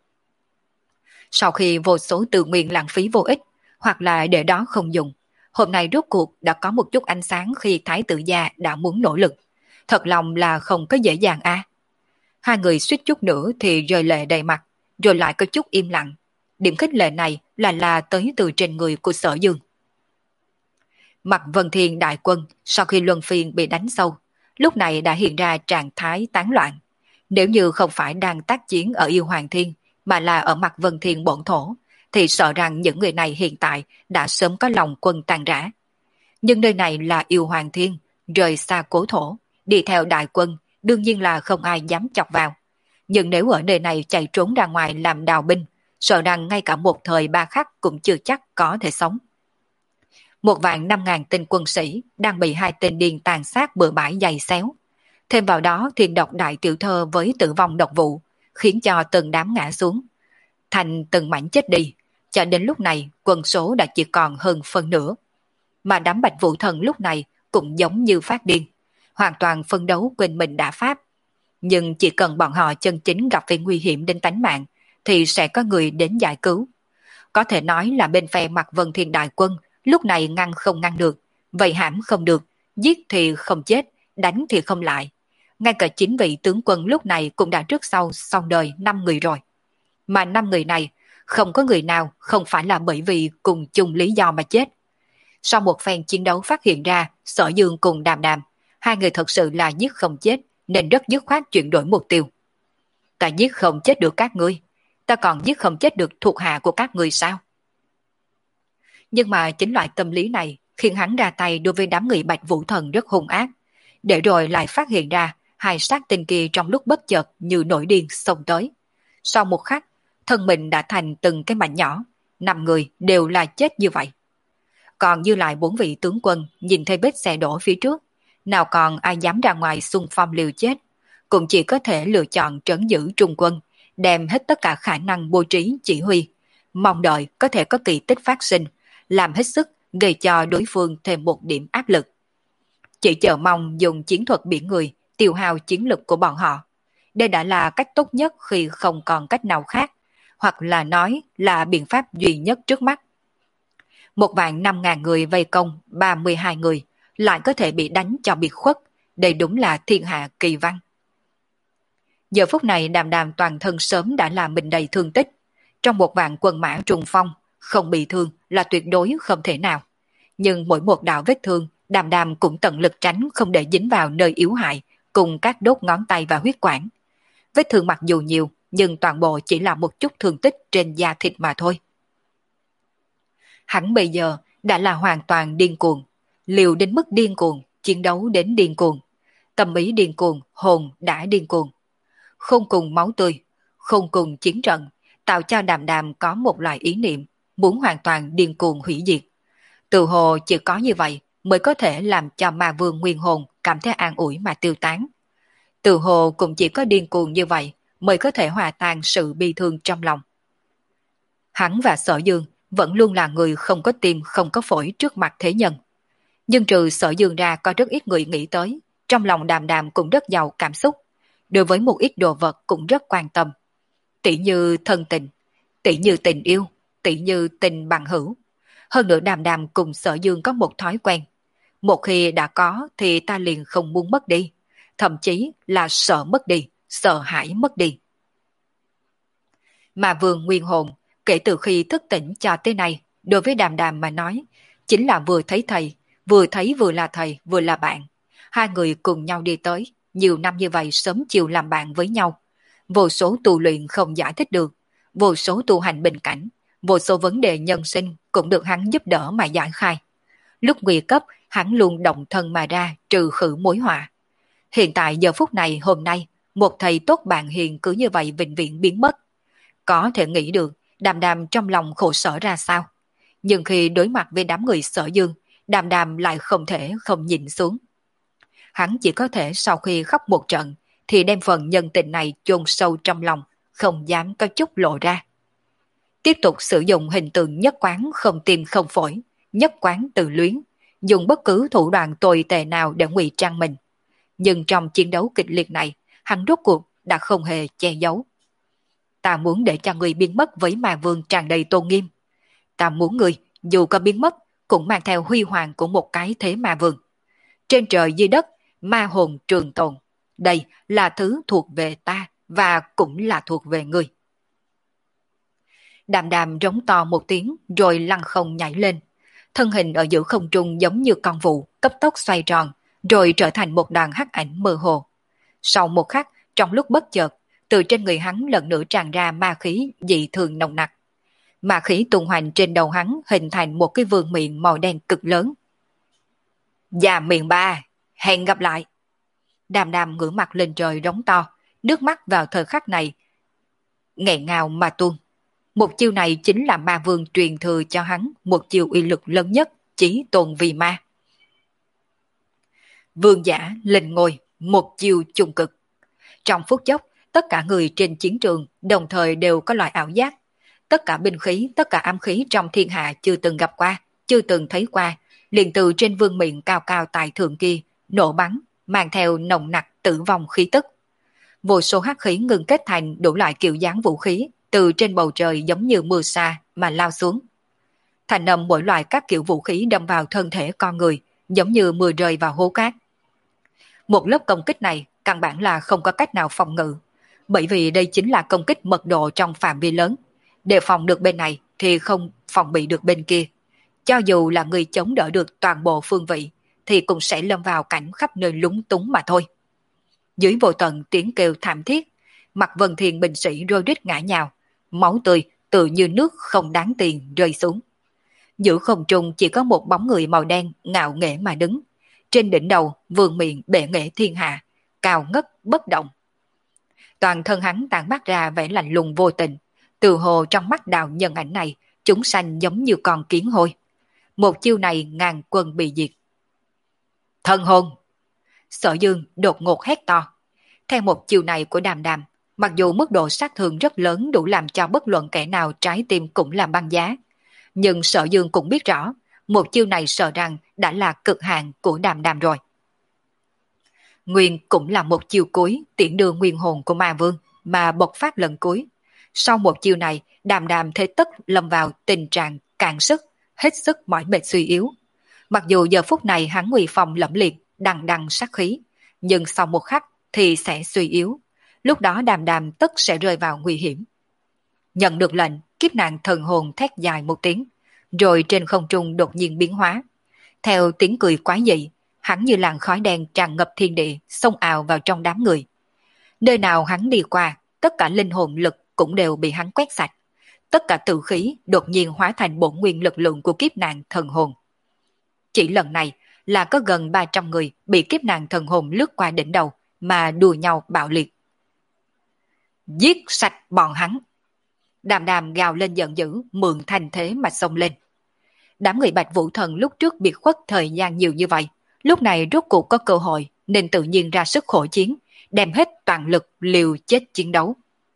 Sau khi vô số tư nguyên lãng phí vô ích, hoặc là để đó không dùng, hôm nay rốt cuộc đã có một chút ánh sáng khi thái tử gia đã muốn nỗ lực. Thật lòng là không có dễ dàng a. À. Hai người suýt chút nữa thì rơi lệ đầy mặt, rồi lại có chút im lặng. Điểm khích lệ này là là tới từ trên người của Sở Dương. Mặt Vân Thiên đại quân sau khi luân phiên bị đánh sâu, lúc này đã hiện ra trạng thái tán loạn. Nếu như không phải đang tác chiến ở Yêu Hoàng Thiên, mà là ở mặt Vân Thiên bổn thổ, thì sợ rằng những người này hiện tại đã sớm có lòng quân tàn rã. Nhưng nơi này là Yêu Hoàng Thiên, rời xa cố thổ, đi theo đại quân, đương nhiên là không ai dám chọc vào. Nhưng nếu ở nơi này chạy trốn ra ngoài làm đào binh, sợ rằng ngay cả một thời ba khắc cũng chưa chắc có thể sống. Một vạn năm ngàn tên quân sĩ đang bị hai tên điên tàn sát bừa bãi dày xéo. Thêm vào đó thiên độc đại tiểu thơ với tử vong độc vụ, khiến cho từng đám ngã xuống. Thành từng mảnh chết đi, cho đến lúc này quân số đã chỉ còn hơn phân nửa. Mà đám Bạch Vũ Thần lúc này cũng giống như phát điên, hoàn toàn phân đấu quên mình đã pháp. Nhưng chỉ cần bọn họ chân chính gặp phải nguy hiểm đến tánh mạng, thì sẽ có người đến giải cứu. Có thể nói là bên phe mặt Vân Thiên đại quân lúc này ngăn không ngăn được, vậy hãm không được, giết thì không chết, đánh thì không lại. Ngay cả chính vị tướng quân lúc này cũng đã trước sau xong đời năm người rồi. Mà năm người này, không có người nào không phải là bởi vì cùng chung lý do mà chết. Sau một phen chiến đấu phát hiện ra, Sở Dương cùng Đàm Đàm, hai người thật sự là giết không chết, nên rất dứt khoát chuyển đổi mục tiêu. Ta giết không chết được các ngươi, ta còn giết không chết được thuộc hạ của các ngươi sao? Nhưng mà chính loại tâm lý này khiến hắn ra tay đối với đám người Bạch Vũ Thần rất hung ác, để rồi lại phát hiện ra hai sát tinh kia trong lúc bất chợt như nổi điên xông tới. Sau một khắc, thân mình đã thành từng cái mảnh nhỏ, năm người đều là chết như vậy. Còn dư lại bốn vị tướng quân nhìn thấy vết xe đổ phía trước, nào còn ai dám ra ngoài xung phong liều chết, cũng chỉ có thể lựa chọn trấn giữ trung quân, đem hết tất cả khả năng bố trí chỉ huy, mong đợi có thể có kỳ tích phát sinh, làm hết sức gây cho đối phương thêm một điểm áp lực. Chỉ chờ mong dùng chiến thuật biển người tiêu hao chiến lực của bọn họ. Đây đã là cách tốt nhất khi không còn cách nào khác, hoặc là nói là biện pháp duy nhất trước mắt. Một vạn năm ngàn người vây công ba mươi hai người, lại có thể bị đánh cho biệt khuất, đây đúng là thiên hạ kỳ văn. Giờ phút này Đàm Đàm toàn thân sớm đã làm mình đầy thương tích. Trong một vạn quân mã trùng phong, không bị thương là tuyệt đối không thể nào. Nhưng mỗi một đạo vết thương, Đàm Đàm cũng tận lực tránh không để dính vào nơi yếu hại, cùng các đốt ngón tay và huyết quản. Vết thương mặc dù nhiều, nhưng toàn bộ chỉ là một chút thương tích trên da thịt mà thôi. Hắn bây giờ đã là hoàn toàn điên cuồng, liều đến mức điên cuồng, chiến đấu đến điên cuồng. Tâm ý điên cuồng, hồn đã điên cuồng. Không cùng máu tươi, không cùng chiến trận, tạo cho Đàm Đàm có một loại ý niệm, muốn hoàn toàn điên cuồng hủy diệt. Từ hồ chỉ có như vậy mới có thể làm cho ma vương nguyên hồn cảm thấy an ủi mà tiêu tán. Từ hồ cũng chỉ có điên cuồng như vậy mới có thể hòa tan sự bi thương trong lòng. Hắn và Sở Dương vẫn luôn là người không có tim không có phổi trước mặt thế nhân. Nhưng trừ Sở Dương ra có rất ít người nghĩ tới, trong lòng Đàm Đàm cũng rất giàu cảm xúc, đối với một ít đồ vật cũng rất quan tâm. Tỷ như thân tình, tỷ như tình yêu, tỷ như tình bằng hữu. Hơn nữa Đàm Đàm cùng Sở Dương có một thói quen. Một khi đã có thì ta liền không muốn mất đi, thậm chí là sợ mất đi, sợ hãi mất đi. Mà Vương Nguyên Hồn, kể từ khi thức tỉnh cho tới nay, đối với Đàm Đàm mà nói, chính là vừa thấy thầy, vừa thấy vừa là thầy, vừa là bạn. Hai người cùng nhau đi tới, nhiều năm như vậy sớm chiều làm bạn với nhau. Vô số tu luyện không giải thích được, vô số tu hành bình cảnh, Vô số vấn đề nhân sinh cũng được hắn giúp đỡ mà giải khai. Lúc nguy cấp, hắn luôn động thân mà ra trừ khử mối họa. Hiện tại giờ phút này hôm nay, một thầy tốt bạn hiền cứ như vậy vĩnh viễn biến mất. Có thể nghĩ được Đàm Đàm trong lòng khổ sở ra sao. Nhưng khi đối mặt với đám người Sở Dương, Đàm Đàm lại không thể không nhìn xuống. Hắn chỉ có thể sau khi khóc một trận thì đem phần nhân tình này chôn sâu trong lòng, không dám có chút lộ ra. Tiếp tục sử dụng hình tượng nhất quán không tim không phổi, nhất quán tự luyến, dùng bất cứ thủ đoạn tồi tệ nào để ngụy trang mình. Nhưng trong chiến đấu kịch liệt này, hắn rốt cuộc đã không hề che giấu. Ta muốn để cho người biến mất với ma vương tràn đầy tôn nghiêm. Ta muốn người, dù có biến mất, cũng mang theo huy hoàng của một cái thế ma vương. Trên trời dưới đất, ma hồn trường tồn. Đây là thứ thuộc về ta và cũng là thuộc về người. Đàm Đàm rống to một tiếng rồi lăn không nhảy lên. Thân hình ở giữa không trung giống như con vụ, cấp tốc xoay tròn, rồi trở thành một đoàn hắc ảnh mơ hồ. Sau một khắc, trong lúc bất chợt, từ trên người hắn lần nữa tràn ra ma khí dị thường nồng nặc. Ma khí tung hoành trên đầu hắn hình thành một cái vườn miệng màu đen cực lớn. Già miệng ba, hẹn gặp lại. Đàm Đàm ngửa mặt lên trời rống to, nước mắt vào thời khắc này nghẹn ngào mà tuôn. Một chiêu này chính là ma vương truyền thừa cho hắn một chiêu uy lực lớn nhất, chí tôn vì ma. Vương giả lên ngôi, một chiêu chung cực. Trong phút chốc, tất cả người trên chiến trường đồng thời đều có loại ảo giác. Tất cả binh khí, tất cả ám khí trong thiên hạ chưa từng gặp qua, chưa từng thấy qua, liền từ trên vương miệng cao cao tại thượng kia, nổ bắn, mang theo nồng nặc tử vong khí tức. Vô số hắc khí ngừng kết thành đủ loại kiểu dáng vũ khí, từ trên bầu trời giống như mưa sa mà lao xuống. Thành âm mỗi loại các kiểu vũ khí đâm vào thân thể con người, giống như mưa rơi vào hố cát. Một lớp công kích này căn bản là không có cách nào phòng ngự, bởi vì đây chính là công kích mật độ trong phạm vi lớn. Để phòng được bên này thì không phòng bị được bên kia. Cho dù là người chống đỡ được toàn bộ phương vị, thì cũng sẽ lâm vào cảnh khắp nơi lúng túng mà thôi. Dưới vô tận tiếng kêu thảm thiết, mặt Vân Thiên binh sĩ rơi rít ngã nhào, máu tươi tự như nước không đáng tiền rơi xuống. Giữa không trung chỉ có một bóng người màu đen ngạo nghễ mà đứng. Trên đỉnh đầu vương miệng bệ nghệ thiên hạ, cao ngất bất động. Toàn thân hắn tản mát ra vẻ lạnh lùng vô tình, từ hồ trong mắt đạo nhân ảnh này, chúng sanh giống như con kiến hôi. Một chiêu này ngàn quân bị diệt. Thần hồn! Sở Dương đột ngột hét to. Theo một chiêu này của Đàm Đàm, mặc dù mức độ sát thương rất lớn đủ làm cho bất luận kẻ nào trái tim cũng làm băng giá, nhưng Sở Dương cũng biết rõ, một chiêu này sợ rằng đã là cực hạn của Đàm Đàm rồi. Nguyên cũng là một chiêu cuối tiễn đưa nguyên hồn của ma vương mà bộc phát lần cuối. Sau một chiêu này, Đàm Đàm thế tất lâm vào tình trạng cạn sức, hết sức mỏi mệt suy yếu. Mặc dù giờ phút này hắn nguy phong lẫm liệt, đằng đằng sát khí, nhưng sau một khắc thì sẽ suy yếu. Lúc đó Đàm Đàm tất sẽ rơi vào nguy hiểm. Nhận được lệnh, kiếp nạn thần hồn thét dài một tiếng, rồi trên không trung đột nhiên biến hóa. Theo tiếng cười quái dị, hắn như làn khói đen tràn ngập thiên địa, xông ào vào trong đám người. Nơi nào hắn đi qua, tất cả linh hồn lực cũng đều bị hắn quét sạch. Tất cả tử khí đột nhiên hóa thành bổn nguyên lực lượng của kiếp nạn thần hồn. Chỉ lần này là có gần ba trăm người bị kiếp nạn thần hồn lướt qua đỉnh đầu mà đùa nhau bạo liệt. Giết sạch bọn hắn! Đàm Đàm gào lên giận dữ, mượn thành thế mà xông lên. Đám người Bạch Vũ Thần lúc trước bị khuất thời gian nhiều như vậy, lúc này rốt cuộc có cơ hội nên tự nhiên ra sức khổ chiến, đem hết toàn lực liều chết chiến đấu.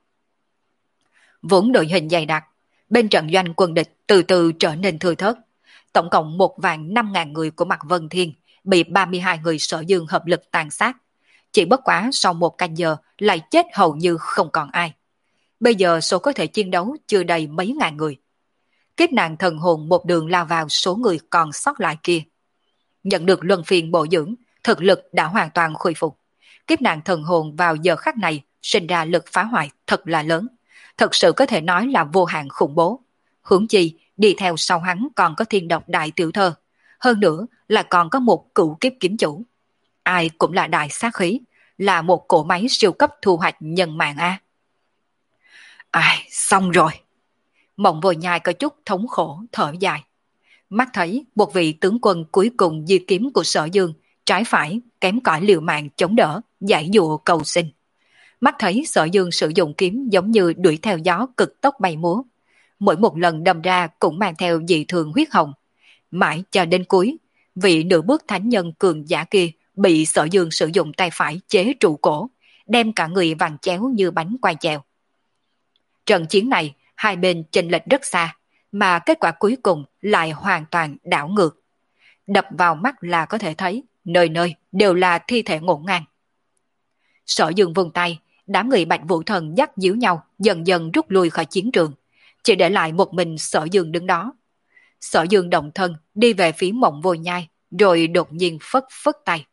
Vốn đội hình dày đặc, bên trận doanh quân địch từ từ trở nên thừa thớt. Tổng cộng một vạn năm ngàn người của Mạc Vân Thiên bị ba mươi hai người Sở Dương hợp lực tàn sát. Chỉ bất quá sau một canh giờ lại chết hầu như không còn ai. Bây giờ số có thể chiến đấu chưa đầy mấy ngàn người. Kiếp nạn thần hồn một đường lao vào số người còn sót lại kia. Nhận được luân phiên bổ dưỡng, thực lực đã hoàn toàn khôi phục. Kiếp nạn thần hồn vào giờ khắc này sinh ra lực phá hoại thật là lớn. Thật sự có thể nói là vô hạn khủng bố. Huống chi, đi theo sau hắn còn có thiên độc đại tiểu thơ. Hơn nữa là còn có một cựu kiếp kiếm chủ. Ai cũng là đại sát khí, là một cỗ máy siêu cấp thu hoạch nhân mạng a. Ai, xong rồi. Mộng Vô Nhai có chút thống khổ thở dài. Mắt thấy một vị tướng quân cuối cùng di kiếm của Sở Dương trái phải kém cỏi liều mạng chống đỡ, giải dụa cầu xin. Mắt thấy Sở Dương sử dụng kiếm giống như đuổi theo gió cực tốc bay múa. Mỗi một lần đâm ra cũng mang theo dị thường huyết hồng. Mãi cho đến cuối, vị nửa bước thánh nhân cường giả kia bị Sở Dương sử dụng tay phải chế trụ cổ, đem cả người vặn chéo như bánh quai chèo. Trận chiến này, hai bên chênh lệch rất xa, mà kết quả cuối cùng lại hoàn toàn đảo ngược. Đập vào mắt là có thể thấy, nơi nơi đều là thi thể ngổn ngang. Sở Dương vung tay, đám người Bạch Vũ Thần dắt díu nhau, dần dần rút lui khỏi chiến trường, chỉ để lại một mình Sở Dương đứng đó. Sở Dương động thân đi về phía Mộng Vô Nhai, rồi đột nhiên phất phất tay.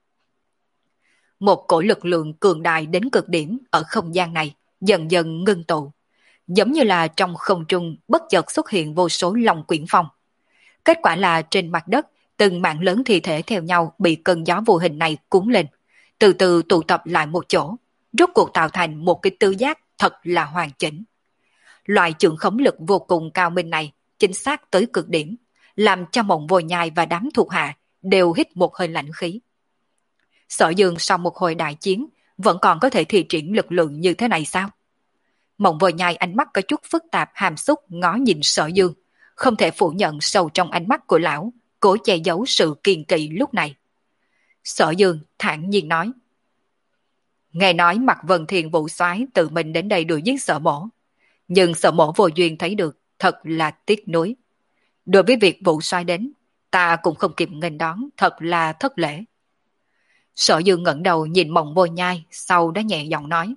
Một cổ lực lượng cường đại đến cực điểm ở không gian này dần dần ngưng tụ, giống như là trong không trung bất chợt xuất hiện vô số long quyển phong. Kết quả là trên mặt đất, từng mảng lớn thi thể theo nhau bị cơn gió vô hình này cuốn lên, từ từ tụ tập lại một chỗ, rốt cuộc tạo thành một cái tứ giác thật là hoàn chỉnh. Loại chưởng khống lực vô cùng cao minh này chính xác tới cực điểm, làm cho Mộng Vô Nhai và đám thuộc hạ đều hít một hơi lạnh khí. Sở Dương sau một hồi đại chiến vẫn còn có thể thi triển lực lượng như thế này sao? Mộng Vô Nhai ánh mắt có chút phức tạp hàm xúc ngó nhìn Sở Dương, không thể phủ nhận sâu trong ánh mắt của lão, cố che giấu sự kiên kỵ lúc này. Sở Dương thản nhiên nói: Nghe nói Mạc Vân Thiên Vũ Soái tự mình đến đây đuổi giết Sở Mỗ, nhưng Sở Mỗ vô duyên thấy được, thật là tiếc nuối. Đối với việc Vũ Soái đến, ta cũng không kịp nghênh đón, thật là thất lễ. Sở Dương ngẩng đầu nhìn Mộng Vô Nhai, sau đó nhẹ giọng nói: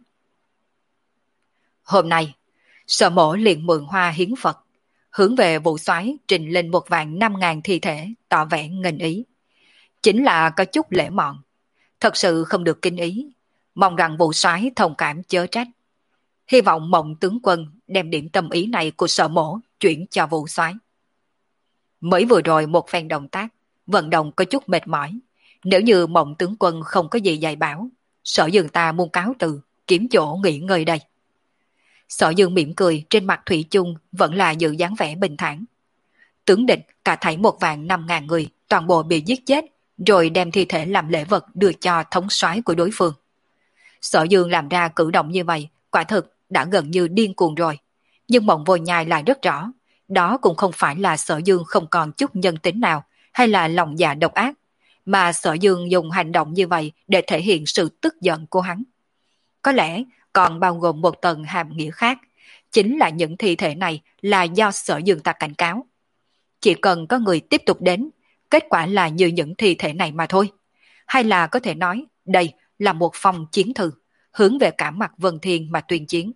Hôm nay, Sở Mỗ liền mượn hoa hiến Phật, hướng về Vũ Soái trình lên một vạn năm ngàn thi thể, tỏ vẻ nghênh ý. Chính là có chút lễ mọn, thật sự không được kinh ý, mong rằng Vũ Soái thông cảm chớ trách. Hy vọng Mộng tướng quân đem điểm tâm ý này của Sở Mỗ chuyển cho Vũ Soái. Mới vừa rồi một phen động tác, vận động có chút mệt mỏi. Nếu như Mộng tướng quân không có gì dạy bảo, Sở Dương ta muốn cáo từ, kiếm chỗ nghỉ ngơi đây. Sở Dương mỉm cười, trên mặt thủy chung vẫn là giữ dáng vẻ bình thản. Tướng địch cả thảy một vạn năm ngàn người, toàn bộ bị giết chết, rồi đem thi thể làm lễ vật đưa cho thống soái của đối phương. Sở Dương làm ra cử động như vậy, quả thực đã gần như điên cuồng rồi. Nhưng Mộng Vô Nhai lại rất rõ, đó cũng không phải là Sở Dương không còn chút nhân tính nào, hay là lòng dạ độc ác, mà Sở Dương dùng hành động như vậy để thể hiện sự tức giận của hắn. Có lẽ còn bao gồm một tầng hàm nghĩa khác, chính là những thi thể này là do Sở Dương ta cảnh cáo. Chỉ cần có người tiếp tục đến, kết quả là như những thi thể này mà thôi. Hay là có thể nói, đây là một phong chiến thư, hướng về cả Mạc Vân Thiên mà tuyên chiến.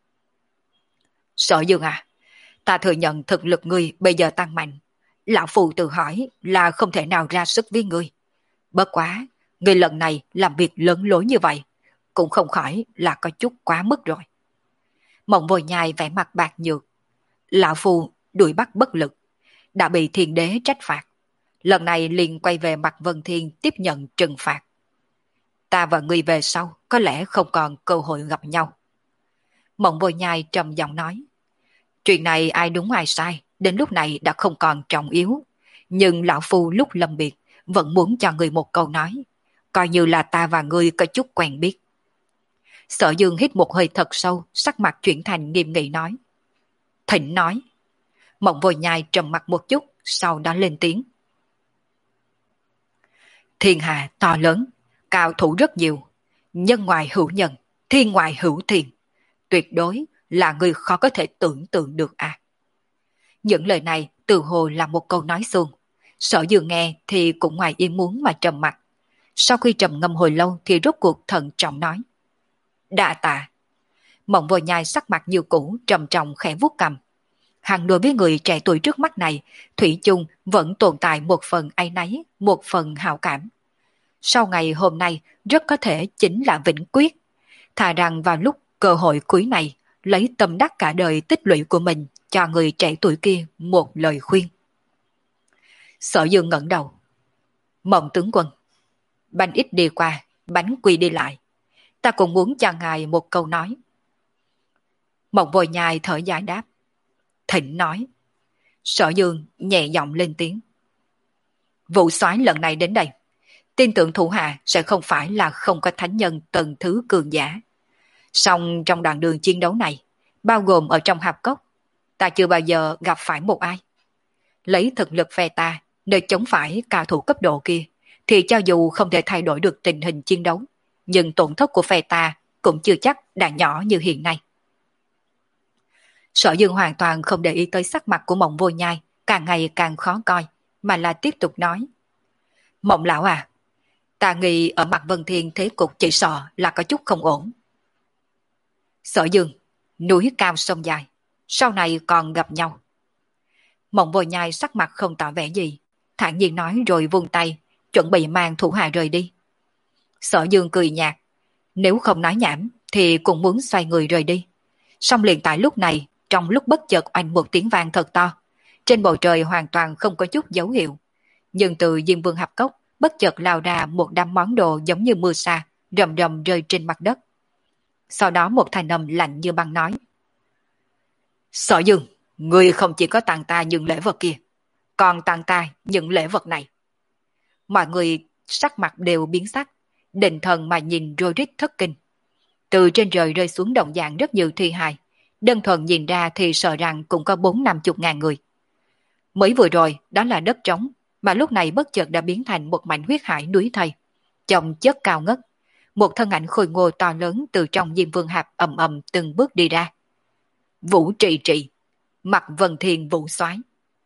Sở Dương à, ta thừa nhận thực lực ngươi bây giờ tăng mạnh. Lão Phu tự hỏi là không thể nào ra sức với ngươi. Bất quá, ngươi lần này làm việc lớn lối như vậy, cũng không khỏi là có chút quá mức rồi. Mộng Vô Nhai vẻ mặt bạc nhược. Lão Phu đuổi bắt bất lực, đã bị thiên đế trách phạt. Lần này liền quay về Mạc Vân Thiên tiếp nhận trừng phạt. Ta và ngươi về sau có lẽ không còn cơ hội gặp nhau. Mộng Vô Nhai trầm giọng nói. Chuyện này ai đúng ai sai, đến lúc này đã không còn trọng yếu. Nhưng Lão Phu lúc lâm biệt vẫn muốn cho ngươi một câu nói, coi như là ta và ngươi có chút quen biết. Sở Dương hít một hơi thật sâu, sắc mặt chuyển thành nghiêm nghị nói. Thịnh nói. Mộng Vô Nhai trầm mặt một chút, sau đó lên tiếng. Thiên hạ to lớn, cao thủ rất nhiều, nhân ngoài hữu nhân, thiên ngoài hữu thiên. Tuyệt đối là người khó có thể tưởng tượng được à. Những lời này từ hồ là một câu nói suông. Sở Dương nghe thì cũng ngoài ý muốn mà trầm mặt. Sau khi trầm ngâm hồi lâu thì rốt cuộc thận trọng nói. Đa tạ. Mộng Vô Nhai sắc mặt như cũ, trầm trọng khẽ vuốt cằm. Hắn đối với người trẻ tuổi trước mắt này, thủy chung vẫn tồn tại một phần áy náy, một phần hảo cảm. Sau ngày hôm nay rất có thể chính là vĩnh quyết. Thà rằng vào lúc cơ hội cuối này, lấy tâm đắc cả đời tích lũy của mình cho người trẻ tuổi kia một lời khuyên. Sở Dương ngẩng đầu. Mộng tướng quân, bánh ít đi qua, bánh quy đi lại. Ta cũng muốn cho ngài một câu nói. Mộng Vô Nhai thở dài đáp. thỉnh nói. Sở Dương nhẹ giọng lên tiếng. Vụ soái lần này đến đây, tin tưởng thủ hạ sẽ không phải là không có thánh nhân tầng thứ cường giả. Song trong đoạn đường chiến đấu này, bao gồm ở trong hạp cốc, ta chưa bao giờ gặp phải một ai. Lấy thực lực phe ta, nơi chống phải cao thủ cấp độ kia, thì cho dù không thể thay đổi được tình hình chiến đấu, nhưng tổn thất của phe ta cũng chưa chắc đã nhỏ như hiện nay. Sở Dương hoàn toàn không để ý tới sắc mặt của Mộng Vô Nhai, càng ngày càng khó coi, mà là tiếp tục nói. Mộng lão à, ta nghĩ ở mặt Vân Thiên thế cục chỉ sợ là có chút không ổn. Sở Dương, núi cao sông dài, sau này còn gặp nhau. Mộng Vô Nhai sắc mặt không tỏ vẻ gì, thản nhiên nói rồi vung tay, chuẩn bị mang thủ hạ rời đi. Sở Dương cười nhạt, nếu không nói nhảm thì cũng muốn xoay người rời đi. Song liền tại lúc này, trong lúc bất chợt oanh một tiếng vang thật to, trên bầu trời hoàn toàn không có chút dấu hiệu. Nhưng từ Diêm Vương hạp cốc bất chợt lao ra một đám món đồ giống như mưa sa, rầm rầm rơi trên mặt đất. Sau đó một thanh âm lạnh như băng nói. Sở Dương, ngươi không chỉ có tặng ta những lễ vật kia, còn tặng ta những lễ vật này. Mọi người sắc mặt đều biến sắc, định thần mà nhìn rồi rít thất kinh. Từ trên trời rơi xuống động dạng rất nhiều thi hài, đơn thuần nhìn ra thì sợ rằng cũng có bốn năm chục ngàn người. Mới vừa rồi đó là đất trống, mà lúc này bất chợt đã biến thành một mảnh huyết hải núi thây, chồng chất cao ngất. Một thân ảnh khôi ngô to lớn từ trong Diêm Vương hạp ầm ầm từng bước đi ra. Vũ Trị Trị, mặt Vân Thiên Vũ Soái.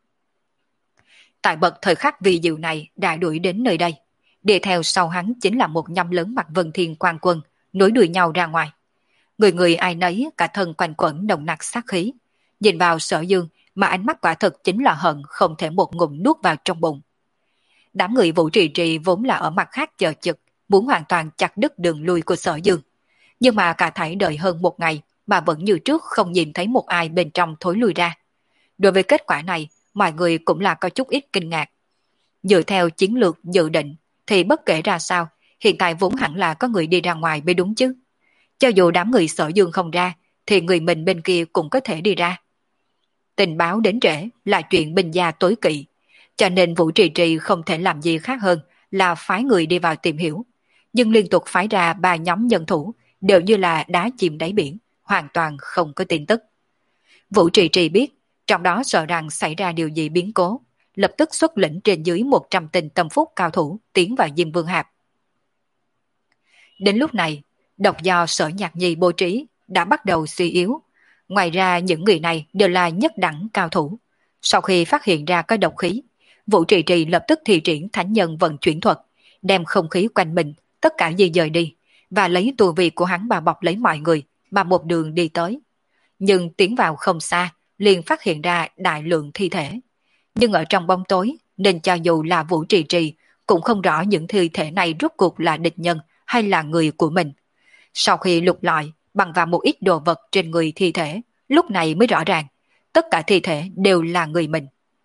Tại bậc thời khắc vi diệu này đã đuổi đến nơi đây, đi theo sau hắn chính là một nhâm lớn mặt Vân Thiên quan quân, nối đuôi nhau ra ngoài. Người người ai nấy cả thân quanh quẩn nồng nặc sát khí, nhìn vào Sở Dương mà ánh mắt quả thực chính là hận không thể một ngụm nuốt vào trong bụng. Đám người Vũ Trì Trì vốn là ở mặt khác chờ chực, muốn hoàn toàn chặt đứt đường lui của Sở Dương, nhưng mà cả thảy đợi hơn một ngày mà vẫn như trước không nhìn thấy một ai bên trong thối lui ra. Đối với kết quả này, mọi người cũng là có chút ít kinh ngạc. Dựa theo chiến lược dự định thì bất kể ra sao, hiện tại vốn hẳn là có người đi ra ngoài mới đúng chứ. Cho dù đám người Sở Dương không ra, thì người mình bên kia cũng có thể đi ra. Tình báo đến trễ là chuyện binh gia tối kỵ, cho nên Vũ Trì Trì không thể làm gì khác hơn là phái người đi vào tìm hiểu. Nhưng liên tục phái ra ba nhóm nhân thủ đều như là đá chìm đáy biển, hoàn toàn không có tin tức. Vũ Trì Trì biết, trong đó sợ rằng xảy ra điều gì biến cố, lập tức xuất lĩnh trên dưới một trăm tên tâm phúc cao thủ tiến vào Diêm Vương hạp. Đến lúc này, độc do Sở Nhạc Nhi bố trí đã bắt đầu suy yếu. Ngoài ra những người này đều là nhất đẳng cao thủ. Sau khi phát hiện ra có độc khí, Vũ Trì Trì lập tức thi triển thánh nhân vận chuyển thuật, đem không khí quanh mình tất cả di dời đi, và lấy tu vi của hắn bao bọc lấy mọi người mà một đường đi tới. Nhưng tiến vào không xa, liền phát hiện ra đại lượng thi thể. Nhưng ở trong bóng tối, nên cho dù là Vũ Trì Trì cũng không rõ những thi thể này rốt cuộc là địch nhân hay là người của mình. Sau khi lục lọi, bằng vào một ít đồ vật trên người thi thể, lúc này mới rõ ràng, tất cả thi thể đều là người mình.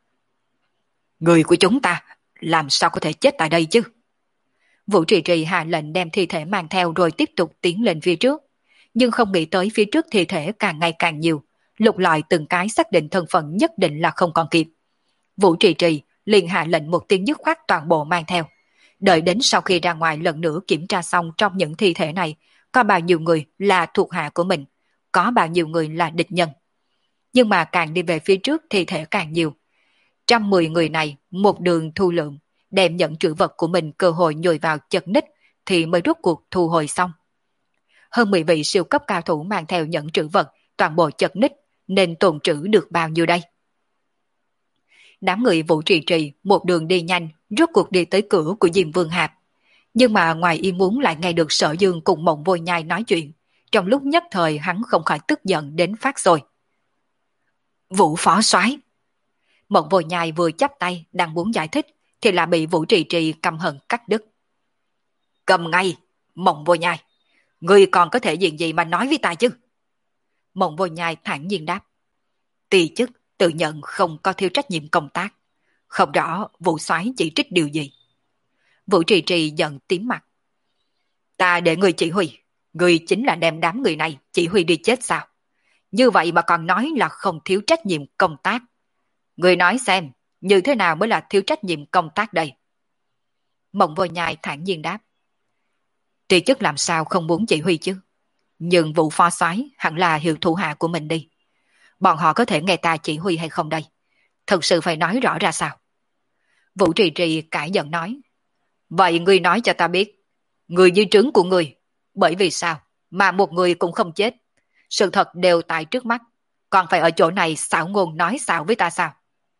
Người của chúng ta, làm sao có thể chết tại đây chứ? Vũ Trì Trì hạ lệnh đem thi thể mang theo rồi tiếp tục tiến lên phía trước. Nhưng không nghĩ tới phía trước thi thể càng ngày càng nhiều, lục lọi từng cái xác định thân phận nhất định là không còn kịp. Vũ Trì Trì liền hạ lệnh một tiếng dứt khoát toàn bộ mang theo. Đợi đến sau khi ra ngoài lần nữa kiểm tra xong trong những thi thể này, có bao nhiêu người là thuộc hạ của mình, có bao nhiêu người là địch nhân. Nhưng mà càng đi về phía trước thi thể càng nhiều. Trăm mười người này một đường thu lượng, đem nhận trữ vật của mình cơ hội nhồi vào chật ních thì mới rút cuộc thu hồi xong. Hơn mười vị siêu cấp cao thủ mang theo nhận trữ vật toàn bộ chật ních, nên tồn trữ được bao nhiêu đây? Đám người Vũ Trì Trì một đường đi nhanh, rốt cuộc đi tới cửa của Diêm Vương hạp. Nhưng mà ngoài ý muốn lại nghe được Sở Dương cùng Mộng Vô Nhai nói chuyện, trong lúc nhất thời hắn không khỏi tức giận đến phát rồi. Vũ phó soái. Mộng Vô Nhai vừa chắp tay đang muốn giải thích thì là bị Vũ Trì Trì căm hận cắt đứt. Cầm ngay, Mộng Vô Nhai, ngươi còn có thể diện gì mà nói với ta chứ? Mộng Vô Nhai thản nhiên đáp. Tỳ chức tự nhận không có thiếu trách nhiệm công tác, không rõ Vũ soái chỉ trích điều gì. Vũ Trì Trì giận tím mặt. Ta để ngươi chỉ huy, ngươi chính là đem đám người này chỉ huy đi chết sao? như vậy mà còn nói là không thiếu trách nhiệm công tác. Người nói xem, như thế nào mới là thiếu trách nhiệm công tác đây? Mộng Vô Nhai thản nhiên đáp. Tri chức làm sao không muốn chỉ huy chứ? Nhưng vụ phó soái hẳn là hiệu thủ hạ của mình đi. Bọn họ có thể nghe ta chỉ huy hay không đây? Thực sự phải nói rõ ra sao? Vũ Trì Trì cãi giận nói. Vậy ngươi nói cho ta biết, người dưới trướng của ngươi, bởi vì sao mà một người cũng không chết? Sự thật đều tại trước mắt, còn phải ở chỗ này xảo ngôn nói xạo với ta sao?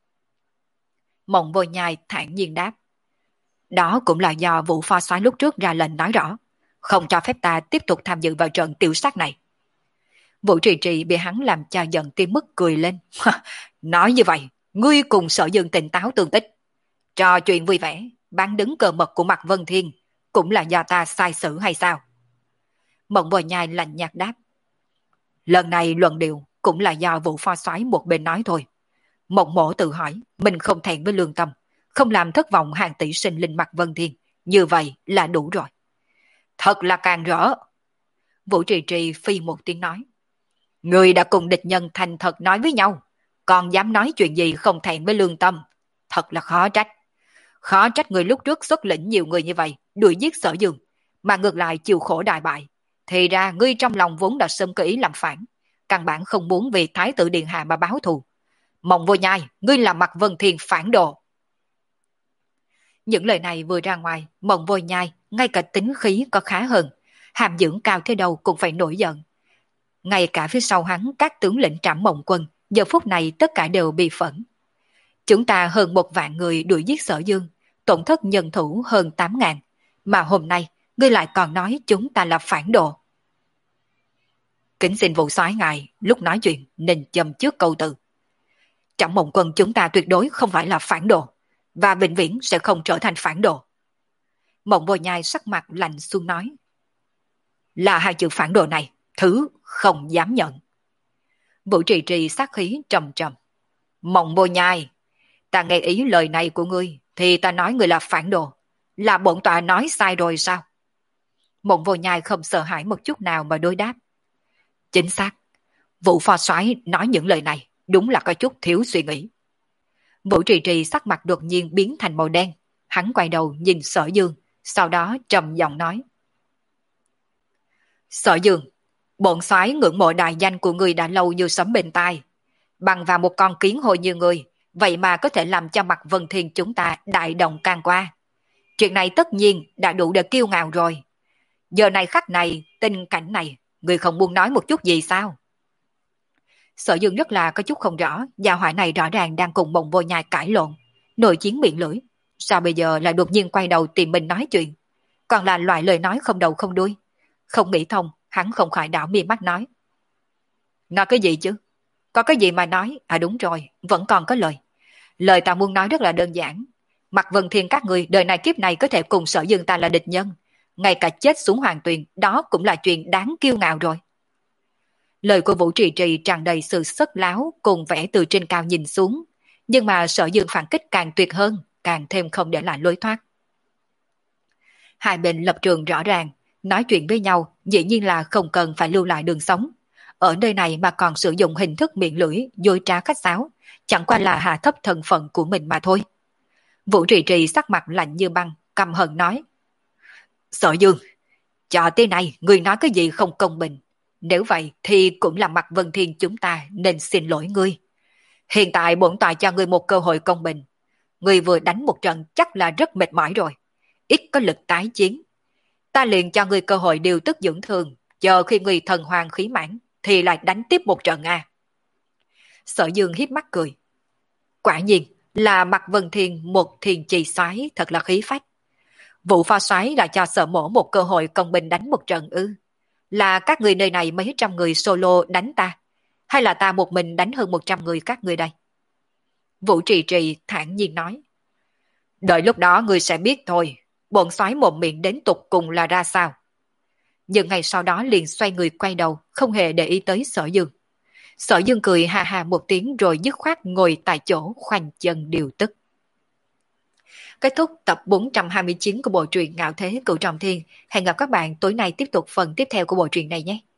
Mộng Vô Nhai thản nhiên đáp. Đó cũng là do vụ phó soái lúc trước ra lệnh nói rõ, không cho phép ta tiếp tục tham dự vào trận tiêu sát này. Vũ Trì Trì bị hắn làm cho giận tới mức cười lên. Nói như vậy, ngươi cùng Sở Dương tỉnh táo tương tích. Trò chuyện vui vẻ, bán đứng cờ mật của Mạc Vân Thiên, cũng là do ta sai xử hay sao? Mộng Vô Nhai lạnh nhạt đáp. Lần này luận điệu cũng là do vụ phó soái một bên nói thôi. Mộng Mộ tự hỏi, mình không thẹn với lương tâm, không làm thất vọng hàng tỷ sinh linh Mạc Vân Thiên, như vậy là đủ rồi. Thật là càng rỡ. Vũ Trì Trì phi một tiếng nói. Người đã cùng địch nhân thành thật nói với nhau, còn dám nói chuyện gì không thẹn với lương tâm. Thật là khó trách. Khó trách người lúc trước xuất lĩnh nhiều người như vậy, đuổi giết Sở Dương, mà ngược lại chịu khổ đại bại. Thì ra ngươi trong lòng vốn đã sớm có ý làm phản, căn bản không muốn vì Thái tử Điện Hạ mà báo thù. Mộng Vô Nhai, ngươi là Mạc Vân Thiên phản đồ. Những lời này vừa ra ngoài, Mộng Vô Nhai ngay cả tính khí có khá hơn, hàm dưỡng cao thế đâu cũng phải nổi giận. Ngay cả phía sau hắn các tướng lĩnh Trảm Mộng Quân, giờ phút này tất cả đều bị phẫn. Chúng ta hơn một vạn người đuổi giết Sở Dương, tổn thất nhân thủ hơn tám ngàn, mà hôm nay ngươi lại còn nói chúng ta là phản đồ. Kính xin vụ soái ngài lúc nói chuyện nên châm trước câu từ. Trảm Mộng Quân chúng ta tuyệt đối không phải là phản đồ, và vĩnh viễn sẽ không trở thành phản đồ. Mộng Vô Nhai sắc mặt lạnh xuống nói. Là hai chữ phản đồ này, thứ không dám nhận. Vũ Trì Trì sát khí trầm trầm. Mộng Vô Nhai, ta nghe ý lời này của ngươi, thì ta nói ngươi là phản đồ. Là bổn tọa nói sai rồi sao? Mộng Vô Nhai không sợ hãi một chút nào mà đối đáp. Chính xác, vụ phó soái nói những lời này đúng là có chút thiếu suy nghĩ. Vũ Trì Trì sắc mặt đột nhiên biến thành màu đen. Hắn quay đầu nhìn Sở Dương, sau đó trầm giọng nói. Sở Dương, bổn soái ngưỡng mộ đại danh của người đã lâu như sấm bên tai. Bằng vào một con kiến hồi như người, vậy mà có thể làm cho Mạc Vân Thiên chúng ta đại động can qua. Chuyện này tất nhiên đã đủ để kiêu ngạo rồi. Giờ này khắc này, tình cảnh này, người không muốn nói một chút gì sao? Sở Dương rất là có chút không rõ, gia hỏa này rõ ràng đang cùng Mộng Vô Nhai cãi lộn, nội chiến miệng lưỡi. Sao bây giờ lại đột nhiên quay đầu tìm mình nói chuyện? Còn là loại lời nói không đầu không đuôi. Không nghĩ thông, hắn không khỏi đảo mi mắt nói. Nói cái gì chứ? Có cái gì mà nói? À đúng rồi, vẫn còn có lời. Lời ta muốn nói rất là đơn giản. Mạc Vân Thiên các người đời này kiếp này có thể cùng Sở Dương ta là địch nhân. Ngay cả chết xuống hoàng tuyền, đó cũng là chuyện đáng kiêu ngạo rồi. Lời của Vũ Trì Trì tràn đầy sự sất láo cùng vẻ từ trên cao nhìn xuống. Nhưng mà Sở Dương phản kích càng tuyệt hơn, càng thêm không để lại lối thoát. Hai bên lập trường rõ ràng, nói chuyện với nhau dĩ nhiên là không cần phải lưu lại đường sống. Ở nơi này mà còn sử dụng hình thức miệng lưỡi, dối trá khách sáo, chẳng qua là hạ thấp thân phận của mình mà thôi. Vũ Trì Trì sắc mặt lạnh như băng, căm hận nói. Sở Dương, cho tới nay người nói cái gì không công bình. Nếu vậy thì cũng là Mạc Vân Thiên chúng ta nên xin lỗi ngươi. Hiện tại bổn tọa cho ngươi một cơ hội công bình. Ngươi vừa đánh một trận chắc là rất mệt mỏi rồi, ít có lực tái chiến. Ta liền cho ngươi cơ hội điều tức dưỡng thương, chờ khi ngươi thần hoàng khí mãn thì lại đánh tiếp một trận à. Sở Dương hiếp mắt cười. Quả nhiên là Mạc Vân Thiên một thiền trì soái thật là khí phách. Vụ phó soái là cho Sở Mỗ một cơ hội công bình đánh một trận ư? Là các người nơi này mấy trăm người solo đánh ta, hay là ta một mình đánh hơn một trăm người các người đây? Vũ Trì Trì thản nhiên nói. Đợi lúc đó ngươi sẽ biết thôi, bọn soái mồm miệng đến tục cùng là ra sao. Nhưng ngày sau đó liền xoay người quay đầu, không hề để ý tới Sở Dương. Sở Dương cười ha ha một tiếng rồi dứt khoát ngồi tại chỗ khoanh chân điều tức. Kết thúc tập bốn trăm hai mươi chín của bộ truyện Ngạo Thế Cửu Trọng Thiên. Hẹn gặp các bạn tối nay tiếp tục phần tiếp theo của bộ truyện này nhé.